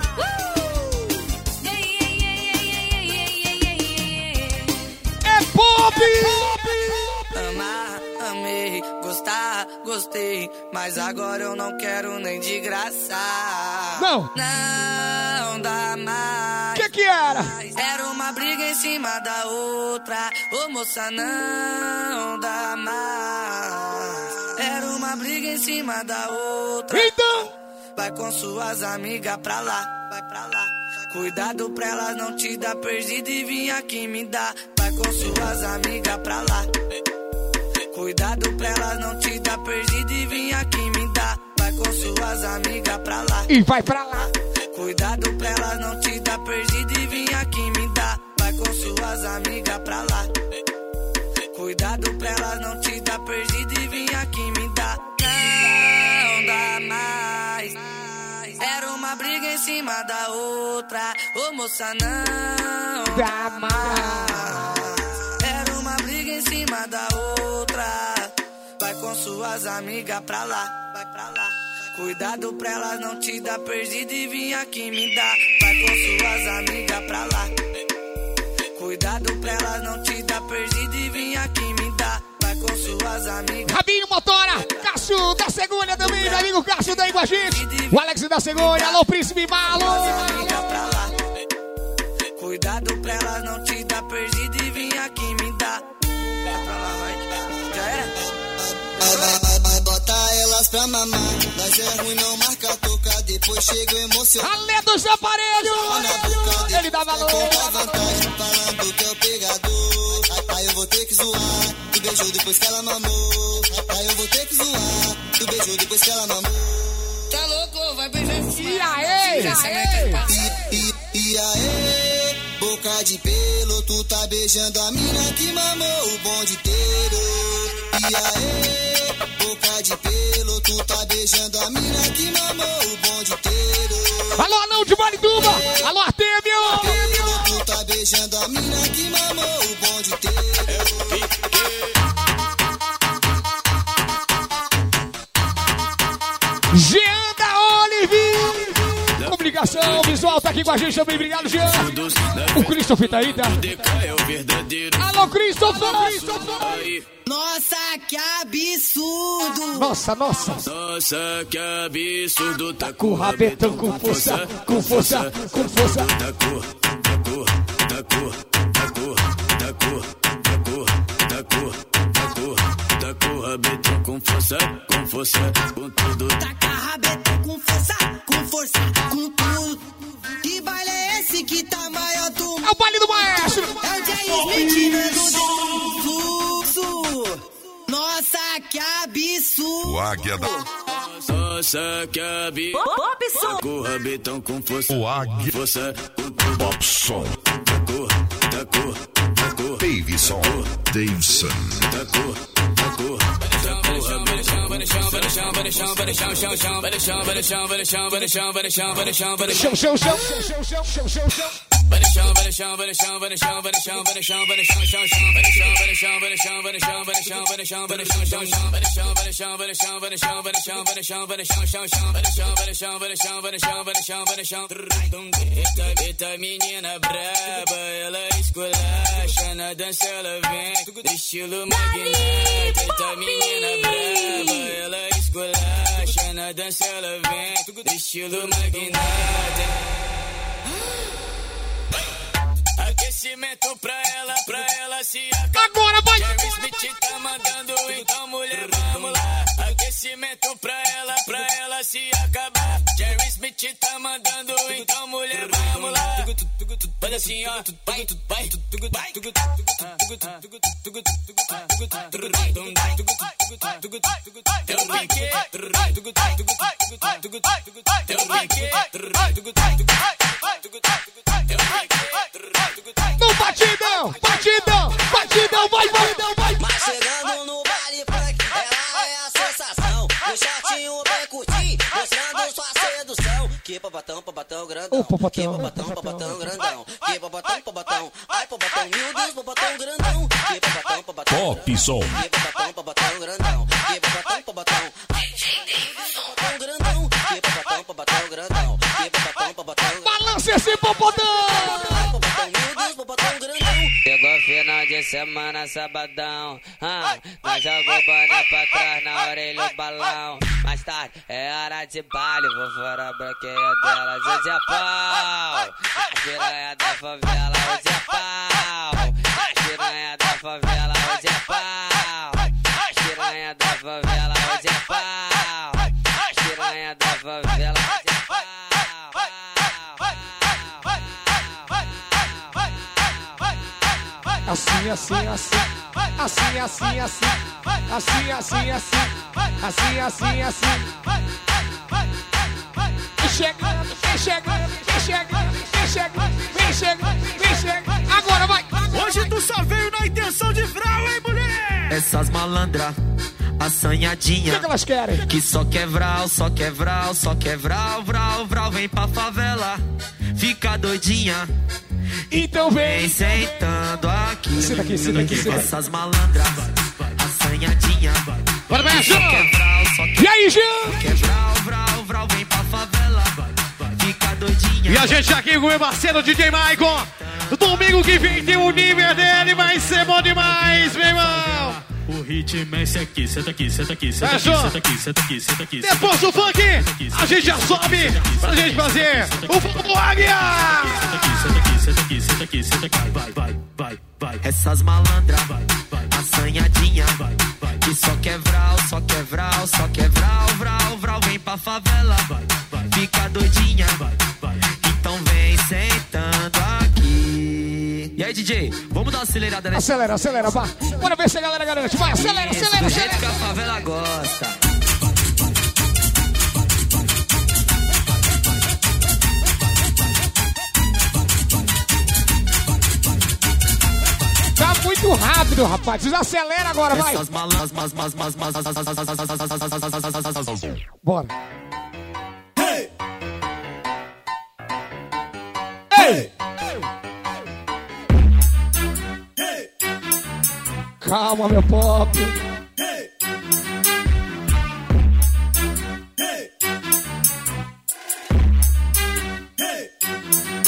Uh! Ei, ei, ei, ei, ei, ei, ei, ei, ei. É pop! Amar, amei, gostar, gostei, mas agora eu não quero nem de graça. Não. Não dá mais. Que que era? Era uma briga em cima da outra. Ô moça, não dá mais. Era uma briga em cima da outra. Então. Vai com suas amigas pra lá, vai pra lá. Cuidado pra elas não te dar perdida e vir aqui me dar. Vai com suas amigas pra lá. Cuidado pra elas não te dar perdida e vir aqui me dar. Vai com suas amigas pra lá. E vai pra lá. Cuidado pra elas não te dar perdida e vir aqui me dar. Vai com suas amigas pra lá. Cuidado pra elas não te dar perdida e vir aqui me dar. Não dá mais. Era uma briga em cima da outra. Ô moça, não dá mais. Era uma briga em cima da outra. Vai com suas amigas pra lá, vai pra lá. Cuidado pra elas não te dar perdida e vir aqui me dar. Vai com suas amigas pra lá. Cuidado pra elas não te dar perdida e vir aqui me dar. Vai com suas amigas. Rabinho Motora, Cássio da Cegonha também, meu amigo Cássio daí com a gente. O Alex da Cegonha, alô Príncipe Malo. Cuidado pra elas não te dar perdida e vir aqui me dar. Vai pra lá, vai. Já era? Vai, vai, vai, vai botar elas pra mamar. Nós é ruim, não marca toca. Depois chega emocionado. Alê dos aparelhos! Ele dá valor. Conta vantagem, falando que é o pegador. Aí eu vou ter que zoar. Tu beijou depois que ela mamou. Aí eu vou ter que zoar. Tu beijou depois que ela mamou. Tá louco, vai beijar em cima. E aí, e aí? E, e, e aí, boca de pelo, tu tá beijando a mina que mamou o bonde inteiro. E aí, boca de pelo, tu tá beijando a mina que mamou o bonde inteiro. Alô, Anão de Marituba! Alô, Artemio! Pelo, tu tá beijando a mina que mamou o bonde inteiro. Jean da Olive! Comunicação visual tá aqui com a gente também, obrigado, Jean. O Christopher tá aí, tá? Alô, Christopher! Nossa, que absurdo! Nossa, nossa! Nossa, que absurdo! Tá com o rabetão com força, com força, com força. Tá com, tá com, tá com, tá com, tá com, tá com, tá com, tá com, tá com o rabetão com força, com força, com tudo. Taca rabetão com força, com força, com tudo. Que baile é esse que tá maior do... É o baile do maestro! É o Jair Smith no fluxo. Nossa, que absurdo! O Águia da... Nossa, que absurdo! Popson! Com o rabetão com força, o Águia... força, com tudo. Popson. Tacou, tacou, tacou. Davidson. Davidson. Tacou, tacou. Chão, chão, chão, chão, chão, chão, chão, chão, chão. Vai no chão, vai no chão, vai no chão, vai no chão, vai no chão, vai no chão, vai no chão, chão, chão, vai no chão, vai no chão, vai no chão, vai no chão, vai no chão, vai no chão, vai no chão, chão, chão, vai no chão, vai no chão, vai no chão, vai no chão, vai no chão, vai no chão, vai no chão, chão, chão, vai no chão, vai no chão, vai no chão, vai no chão, vai no chão, vai no chão. Eita, eita menina braba, ela esculacha, na dança ela vem, no estilo magnata. Eita menina braba, ela esculacha, na dança ela vem, no estilo magnata. Aquecimento pra ela, pra ela se acabar. Agora vai! Jerry Smith tá mandando, então mulher, vamos lá. Aquecimento pra ela, pra ela se acabar. Jerry Smith tá mandando, então mulher, vamos lá. Faz assim, ó, vai, vai, vai. Eu vai que, eu vai que, no batidão, batidão, batidão, vai, vai, vai. Mas chegando no baile funk, ela é a sensação. No shortinho bem curtinho, mostrando sua sedução. Que popotão, popotão grandão. Ô, popotão, que popotão, popotão grandão. Que popotão, popotão. Ai, popotão, meu Deus, popotão grandão. Que popotão, popotão. Popson. Que popotão, popotão grandão. Que popotão, popotão. Popotão grandão. Que popotão, popotão grandão. Que popotão, popotão. Balança esse popotão. Chegou final de semana, sabadão. Ah, nós jogou boné pra trás na orelha o balão. Mais tarde é hora de baile, vou fora a branqueia dela. Hoje é pau, a piranha da favela. Hoje é pau, a piranha da favela. Hoje é pau, a piranha da favela. Hoje é pau, a piranha da favela. Hoje é pau. Assim, assim, assim, assim, assim, assim, assim, assim, assim, assim, assim, assim. Vem chegando, vem chegando, vem chegando, vem chegando, vem chegando, vem chegando. Agora vai! Hoje tu só veio na intenção de vral, hein, mulher? Essas malandras, assanhadinha. O que, que elas querem? Que só quer vral, só quer vral, só quer vral, vral, vral. Vem pra favela, fica doidinha. Então vem, vem sentando aqui. Senta aqui, senta aqui, senta aqui. Essas malandras, assanhadinha. Bora, que Beto! só quer vral, só quer, e aí, Jean? Só quer vral, vral, vral. Vem pra favela, fica doidinha. E a gente aqui com o meu parceiro D J Maicon. Domingo que vem tem o nível dele, vai ser bom demais, meu irmão. O ritmo é esse aqui, senta aqui, senta aqui, senta aqui, senta aqui, senta aqui, senta aqui. Depois do funk, a gente já sobe pra gente fazer o Fogo Águia. Senta aqui, senta aqui, senta aqui, senta aqui, senta aqui. Vai, vai, vai, vai. Essas malandras, assanhadinha. Que só quer vral, só quer vral, só quer vral, vral, vral. Vem pra favela, fica doidinha. Então vem sentando aqui. E aí, D J, vamos dar uma acelerada nessa. Acelera, acelera, vai. Bora ver se a galera garante. Vai, acelera, Isso, acelera, do acelera. jeito que a favela gosta. Tá muito rápido, rapaz. Desacelera agora, vai. Essas malas, mas, mas, mas, mas, bora. Hey! Hey! Calma, meu pop. Hey! Hey! Hey!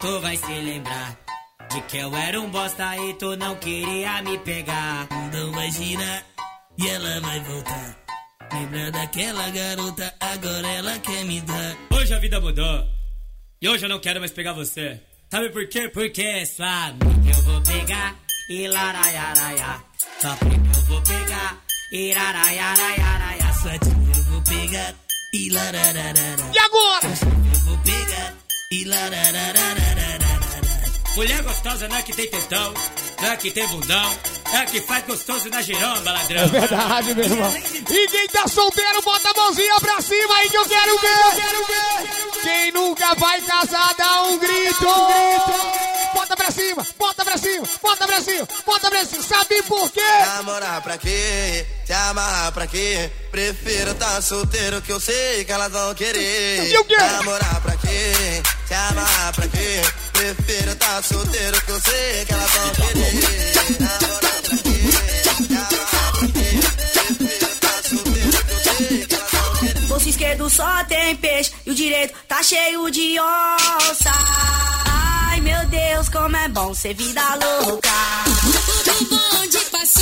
tu vai se lembrar de que eu era um bosta e tu não queria me pegar. Não vai girar e ela vai voltar. Lembra daquela garota, agora ela quer me dar. Hoje a vida mudou e hoje eu não quero mais pegar você. Sabe por quê? Porque sua amiga eu vou pegar e laraiaraia. Sua prima eu vou pegar e laraiaraia. Sua tia eu vou pegar e larararara. E agora? Eu vou pegar e larararara. Mulher gostosa não é que tem tetão, não é que tem bundão, é que faz gostoso na giromba, ladrão. É verdade, meu irmão. E quem tá solteiro, bota a mãozinha pra cima aí que eu quero ver. Eu quero ver. Quem nunca vai casar, dá um grito. Um grito. Bota pra cima, bota pra cima, bota pra cima, bota pra cima. Sabe por quê? Namorar pra quê? Se amarrar pra quê? Prefiro tá solteiro que eu sei que elas vão querer. E o quê? Namorar pra quê? Se amarrar pra quê? Prefiro tá solteiro que eu sei que elas vão querer. Namorar pra quê? Se amarrar pra quê? Prefiro tá solteiro que eu sei que elas vão querer. Bolso esquerdo só tem peixe e o direito tá cheio de onça. Ai meu Deus, como é bom ser vida louca. O bonde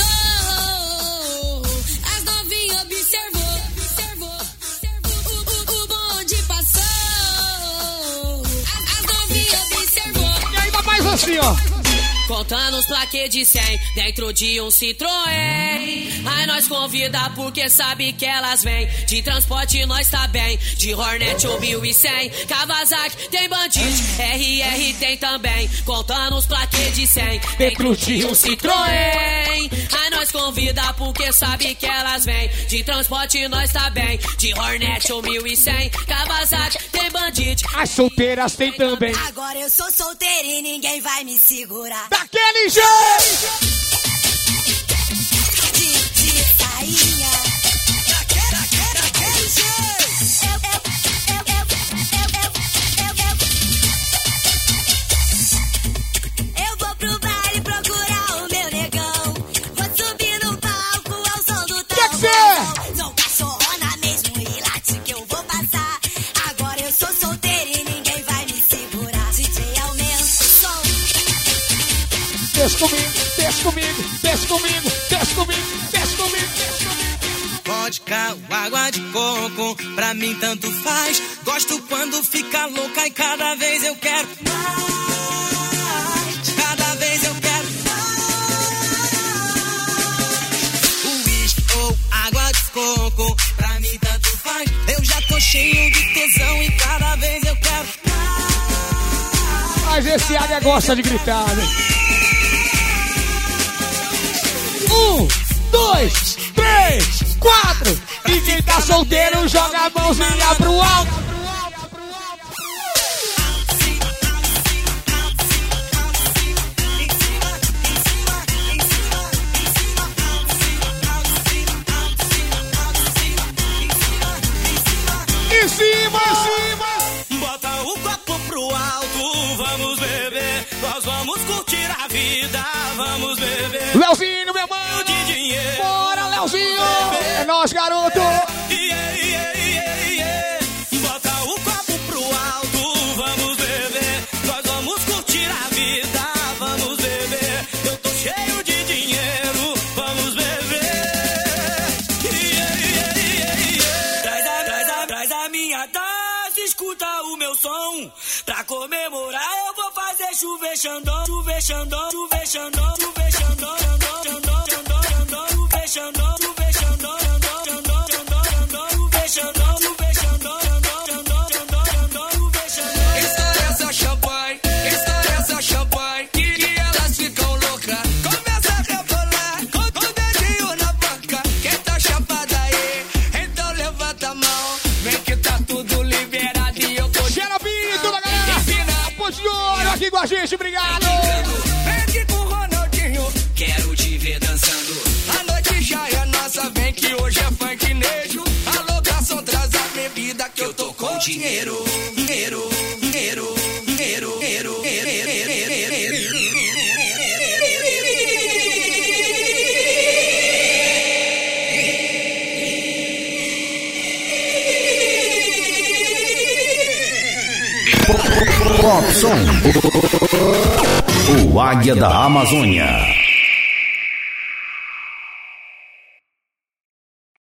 passou, as novinhas observou, observou, observou. O, o, o bonde passou, as novinhas observou. E aí, papai, assim, ó. Contando os plaquês de cem dentro de um Citroën. Aí nós convida porque sabe que elas vêm. De transporte nós tá bem, de Hornet ou mil e cem. Kawasaki tem Bandit, R R tem também. Contando os plaquês de cem dentro de um Citroën. Aí nós convida porque sabe que elas vêm. De transporte nós tá bem, de Hornet ou mil e cem. Kawasaki tem Bandit. As solteiras tem também. Agora eu sou solteira e ninguém vai me segurar. Daquele jeito! De, de sainha. Daquele, daquele, daquele jeito. Eu, eu, eu, eu, eu, eu, eu. Eu vou pro baile procurar o meu negão. Vou subir no palco ao som do tambor. Sou cachorrona mesmo e late que eu vou passar. Agora eu sou solteira e ninguém vai me segurar. D J aumenta o som. Desce comigo, desce comigo, desce comigo, desce comigo, desce comigo, desce comigo. Vodka ou água de coco, pra mim tanto faz. Gosto quando fica louca e cada vez eu quero mais. Cada vez eu quero mais. Uísque ou água de coco, pra mim tanto faz. Eu já tô cheio de tesão e cada vez eu quero mais. Mas esse águia gosta de gritar, né? Um, dois, três, quatro. E quem tá solteiro joga a mãozinha pro alto. Em cima, em cima. Bota o copo pro alto, vamos beber. Nós vamos curtir a vida, vamos beber. Leozinho, meu mano. Bora, Leozinho. É nóis, garoto. Yeah, yeah, yeah, yeah. Bota o copo pro alto, vamos beber. Nós vamos curtir a vida, vamos beber. Eu tô cheio de dinheiro, vamos beber. Yeah, yeah, yeah, yeah. Traz a, traz a, traz a minha taça, escuta o meu som. Pra comemorar eu vou fazer chover xandão, chover xandão, chover xandão, chover xandão, xandão, xandão, xandão, xandão, chover xandão, chover xandão, xandão, xandão, xandão, xandão, chover xandão, chover xandão, xandão, xandão, xandão, xandão, chover xandão. Estoura essa champanhe, estoura essa champanhe, que, que elas ficam loucas. Começa a rebolar, com, com o dedinho na banca. Quem tá chapada aí, então levanta a mão. Vem que tá tudo liberado e eu tô... Xeropinho, toda a galera. Ponte de ouro aqui com a gente, obrigado. Vem aqui com o Ronaldinho, quero te ver dançando. A noite já é nossa, vem que hoje é funknejo. Alô, garçom, traz a bebida que eu tô com dinheiro. Dinheiro, dinheiro, dinheiro, dinheiro, dinheiro. Pop Som. O Águia da Amazônia.